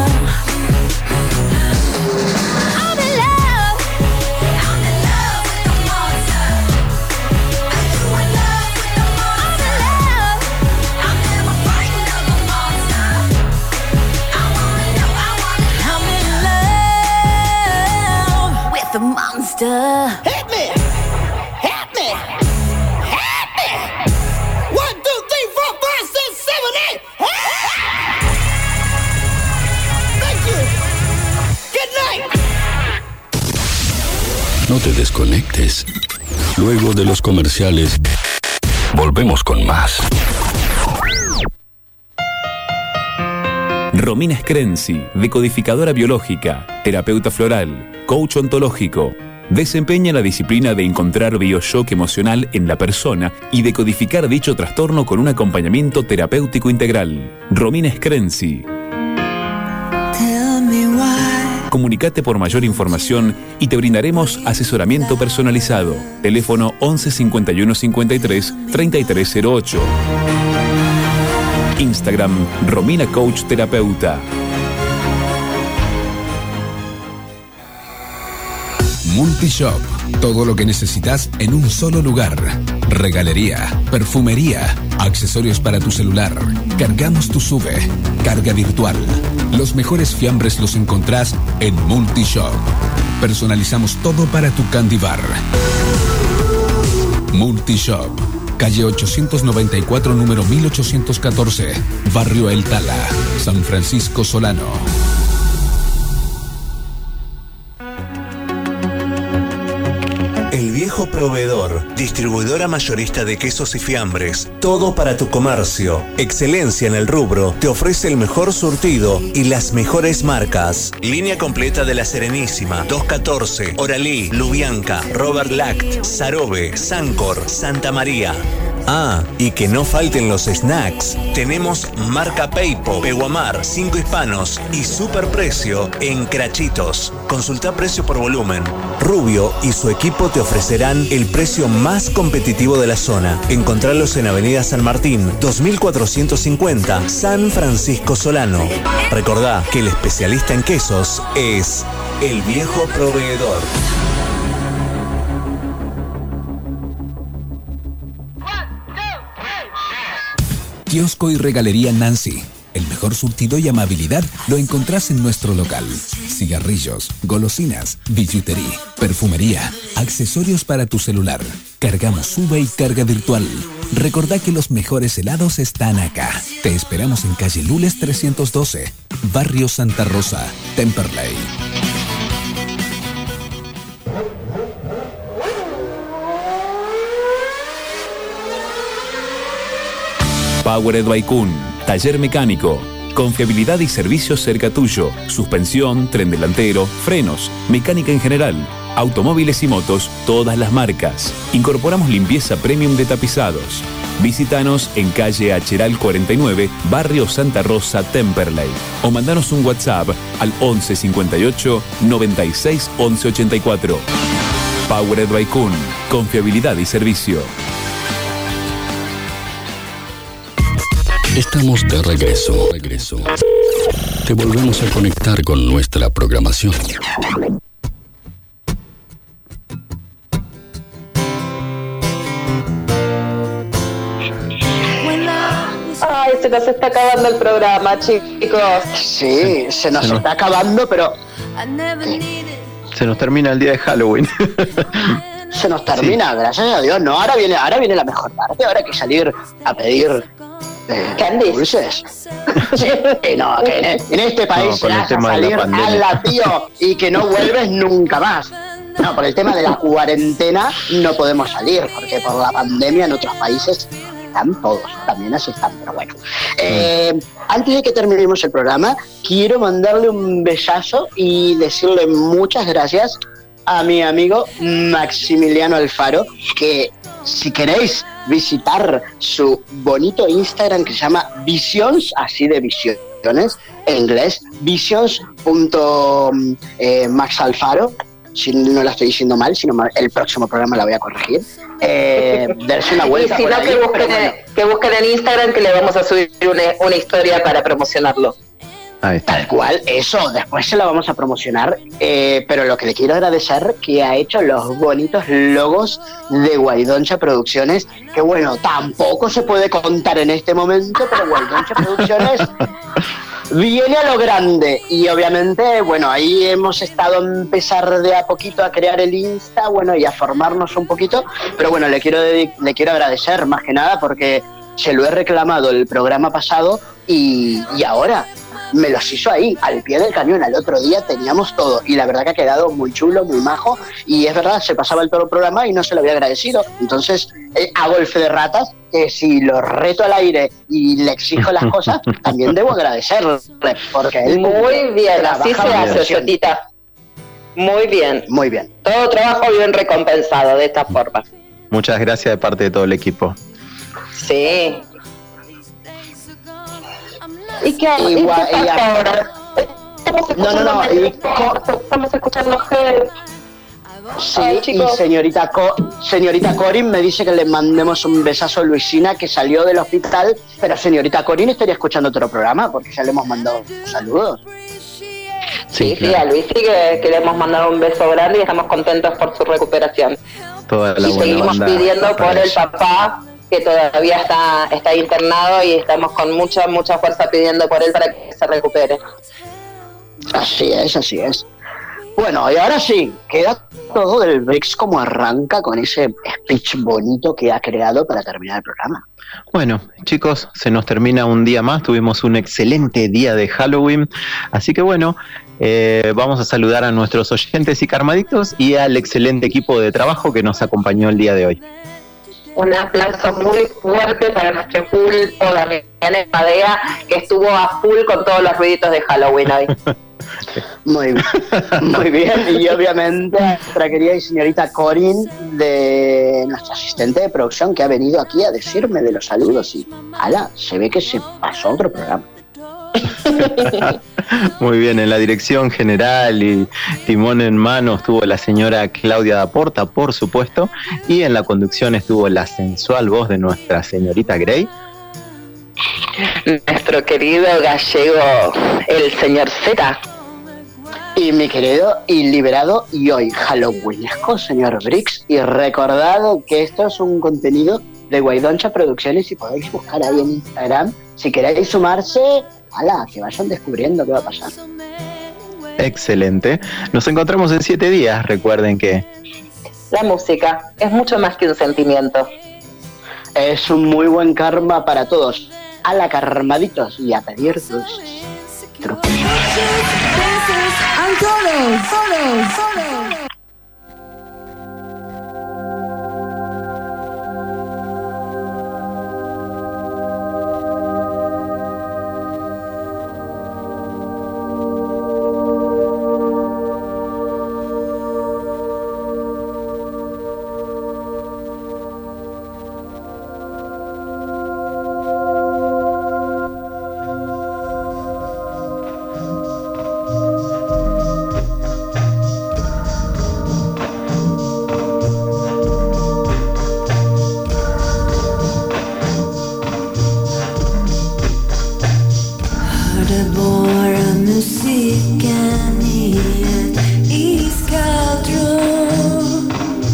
Speaker 6: I'm in love. I'm in love with a monster. I'm in love with a monster. I'm never frightened of a monster. I wanna know, I wanna know. I'm in love with a monster. Hit me! Hit me! Hit me! One, two, three, four, five, six, seven, eight. Thank you. Good night.
Speaker 7: No te desconectes. Luego de los comerciales, volvemos con más.
Speaker 11: Romina Screnzi, decodificadora biológica, terapeuta floral, coach ontológico. Desempeña la disciplina de encontrar bioshock emocional en la persona y decodificar dicho trastorno con un acompañamiento terapéutico integral. Romina Screnzi.
Speaker 6: Tell me why.
Speaker 11: Comunicate por mayor información y te brindaremos asesoramiento personalizado. Teléfono once cincuenta y uno cincuenta y tres treinta y tres cero ocho. Instagram Romina Coach Terapeuta.
Speaker 12: Multishop. Todo lo que necesitas en un solo lugar. Regalería, perfumería, accesorios para tu celular. Cargamos tu SUBE. Carga virtual. Los mejores fiambres los encontrás en Multishop. Personalizamos todo para tu candy bar. Multishop. Calle ochocientos noventa y cuatro, número mil ochocientos catorce. Barrio El Tala, San Francisco Solano.
Speaker 13: El Viejo Proveedor, distribuidora mayorista de quesos y fiambres, todo para tu comercio. Excelencia en el rubro, te ofrece el mejor surtido y las mejores marcas. Línea completa de La Serenísima, doscientos catorce, Oralí, Lubianca, Robert Lact, Sarobe, Sancor, Santa María. Ah, y que no falten los snacks. Tenemos marca Peipo, Peguamar, Cinco Hispanos y superprecio en Crachitos. Consulta precio por volumen. Rubio y su equipo te ofrecerán el precio más competitivo de la zona. Encontralos en Avenida San Martín, dos mil cuatrocientos cincuenta, San Francisco Solano. Recordá que el especialista en quesos es El Viejo Proveedor.
Speaker 12: Kiosco y Regalería Nancy. El mejor surtido y amabilidad lo encontrás en nuestro local. Cigarrillos, golosinas, billutería, perfumería, accesorios para tu celular. Cargamos SUBE y carga virtual. Recordá que los mejores helados están acá. Te esperamos en calle Lules trescientos doce, Barrio Santa Rosa, Temperley.
Speaker 11: Powered by Kuhn, taller mecánico, confiabilidad y servicios cerca tuyo, suspensión, tren delantero, frenos, mecánica en general, automóviles y motos, todas las marcas. Incorporamos limpieza premium de tapizados. Visítanos en calle Acheral cuarenta y nueve, Barrio Santa Rosa, Temperley. O mandanos un WhatsApp al once cincuenta y ocho noventa y seis once ochenta y cuatro. Powered by Kuhn, confiabilidad y servicio.
Speaker 7: Estamos de regreso. regreso. Te volvemos a conectar con nuestra programación.
Speaker 4: Ay, se nos está acabando el programa, chicos.
Speaker 5: Sí, se nos
Speaker 3: Se nos-
Speaker 5: está acabando, pero
Speaker 3: Se nos termina el día de Halloween.
Speaker 5: se nos termina, gracias a Dios. No, ahora viene, ahora viene la mejor parte. Ahora hay que salir a pedir eh, dulces. Sí, que no, que en, en este país
Speaker 3: No,
Speaker 5: se
Speaker 3: con el
Speaker 5: hace
Speaker 3: tema de la
Speaker 5: salir
Speaker 3: pandemia.
Speaker 5: al latío y que no vuelves nunca más. No, por el tema de la cuarentena no podemos salir, porque por la pandemia en otros países están todos, también así están, pero bueno. Eh, antes de que terminemos el programa, quiero mandarle un besazo y decirle muchas gracias a mi amigo Maximiliano Alfaro, que si queréis visitar su bonito Instagram que se llama Visions, así de visiones, en inglés, visions punto max alfaro, si no la estoy diciendo mal, sino el próximo programa la voy a corregir. Eh, darse una vuelta.
Speaker 4: Y si
Speaker 5: por
Speaker 4: no,
Speaker 5: ahí,
Speaker 4: que, busquen,
Speaker 5: bueno.
Speaker 4: que busquen en Instagram, que le vamos a subir una, una historia para promocionarlo.
Speaker 3: Ahí está.
Speaker 5: Tal cual, eso, después se lo vamos a promocionar, eh, pero lo que le quiero agradecer que ha hecho los bonitos logos de Guaidoncha Producciones, que bueno, tampoco se puede contar en este momento, pero Guaidoncha Producciones viene a lo grande y obviamente, bueno, ahí hemos estado a empezar de a poquito a crear el Insta, bueno, y a formarnos un poquito, pero bueno, le quiero, le quiero agradecer más que nada porque se lo he reclamado el programa pasado y, y ahora me los hizo ahí, al pie del cañón. Al otro día teníamos todo y la verdad que ha quedado muy chulo, muy majo, y es verdad, se pasaba el todo el programa y no se lo había agradecido. Entonces eh, hago el fe de ratas, que si lo reto al aire y le exijo las cosas, también debo agradecerle, porque él
Speaker 4: muy bien, así se hace,
Speaker 5: versión.
Speaker 4: Chotita. Muy bien.
Speaker 5: Muy bien.
Speaker 4: Todo trabajo bien recompensado de esta forma.
Speaker 3: Muchas gracias de parte de todo el equipo.
Speaker 4: Sí. ¿Y qué,
Speaker 5: Igual,
Speaker 4: ¿y qué pasa
Speaker 5: ella-
Speaker 4: ahora? Estamos
Speaker 5: No, no, no, y co-
Speaker 4: Estamos escuchando gente.
Speaker 5: Sí,
Speaker 4: Ay,
Speaker 5: y
Speaker 4: chicos.
Speaker 5: señorita Co- señorita Corin me dice que le mandemos un besazo a Luisina, que salió del hospital, pero señorita Corin estaría escuchando otro programa porque ya le hemos mandado saludos.
Speaker 4: Sí, sí, a Luis sí que, que le hemos mandado un beso grande y estamos contentos por su recuperación.
Speaker 3: Toda la
Speaker 4: Y
Speaker 3: buena
Speaker 4: seguimos
Speaker 3: onda
Speaker 4: pidiendo por
Speaker 3: para
Speaker 4: el
Speaker 3: ella.
Speaker 4: papá, que todavía está, está internado, y estamos con mucha, mucha fuerza pidiendo por él para que se recupere.
Speaker 5: Así es, así es. Bueno, y ahora sí, queda todo del Brix como arranca con ese speech bonito que ha creado para terminar el programa.
Speaker 3: Bueno, chicos, se nos termina un día más. Tuvimos un excelente día de Halloween. Así que bueno, eh, vamos a saludar a nuestros oyentes y karmaditos y al excelente equipo de trabajo que nos acompañó el día de hoy.
Speaker 4: Un aplauso muy fuerte para nuestro pulpo Damián Espadea, que estuvo a full con todos los ruiditos de Halloween hoy.
Speaker 5: Muy bien, muy bien. Y obviamente nuestra querida y señorita Corin, de nuestra asistente de producción, que ha venido aquí a decirme de los saludos. Y ala, se ve que se pasó a otro programa.
Speaker 3: Muy bien, en la dirección general y timón en mano estuvo la señora Claudia Daporta, por supuesto, y en la conducción estuvo la sensual voz de nuestra señorita Grey.
Speaker 4: Nuestro querido gallego, el señor Z.
Speaker 5: Y mi querido y liberado y hoy halloweenesco señor Brix. Y recordad que esto es un contenido de Guaidoncha Producciones y podéis buscar ahí en Instagram. Si queréis sumarse, ala, que vayan descubriendo qué va a pasar.
Speaker 3: Excelente. Nos encontramos en siete días. Recuerden que
Speaker 4: La música es mucho más que un sentimiento.
Speaker 5: Es un muy buen karma para todos. A la karmaditos y a pedir dulces. Trucos.
Speaker 6: I'm solo, solo, solo.
Speaker 15: Hörde bara musiken i ett iskallt rum.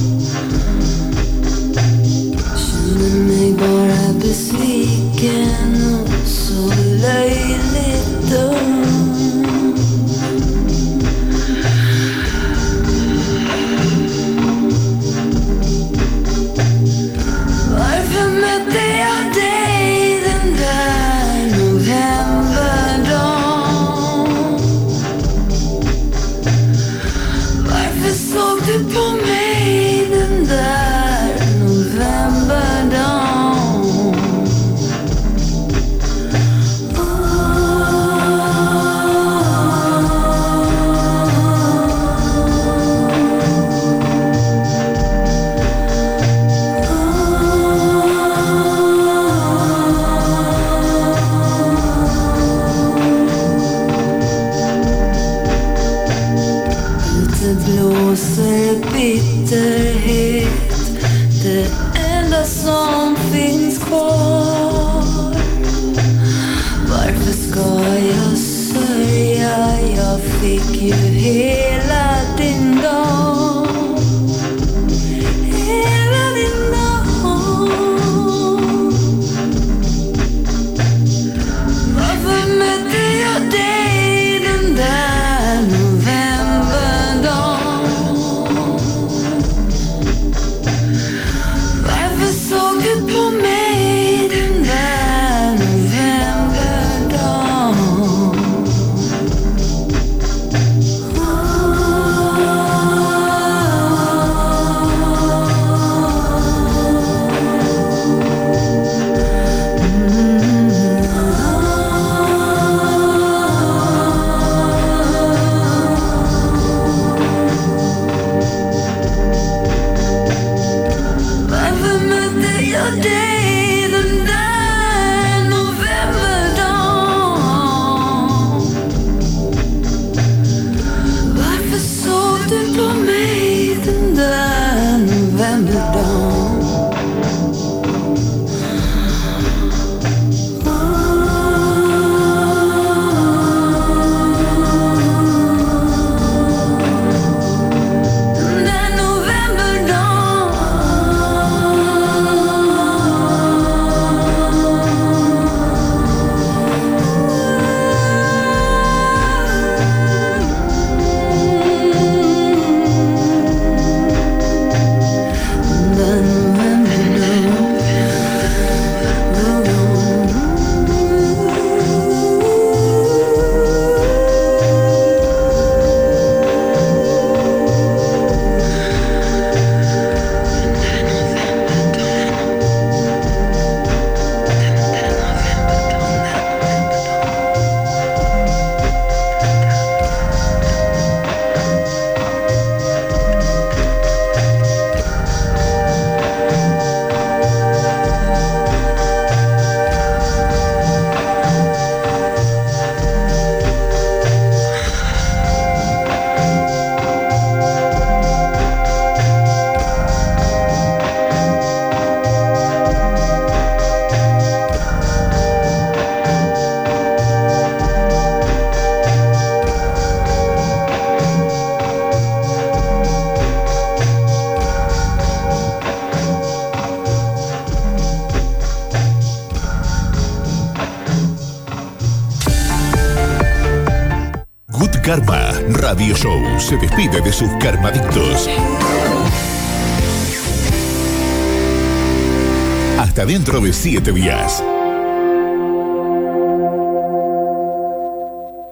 Speaker 15: Kände mig bara besviken och så löjligt dum. Varför mötte jag dig den där novemberdagen? Varför såg du på mig den där novemberdagen? Oh,
Speaker 6: ju hela din dag. Hela din dag. Varför mötte jag dig den där novemberdagen? Varför såg du på mig den där novemberdagen? Varför mötte jag dig den där novemberdagen? Varför såg du på mig den där novemberdagen? Den där
Speaker 1: Good Karma Radio Show se despide de sus karmadictos. Hasta dentro de siete días.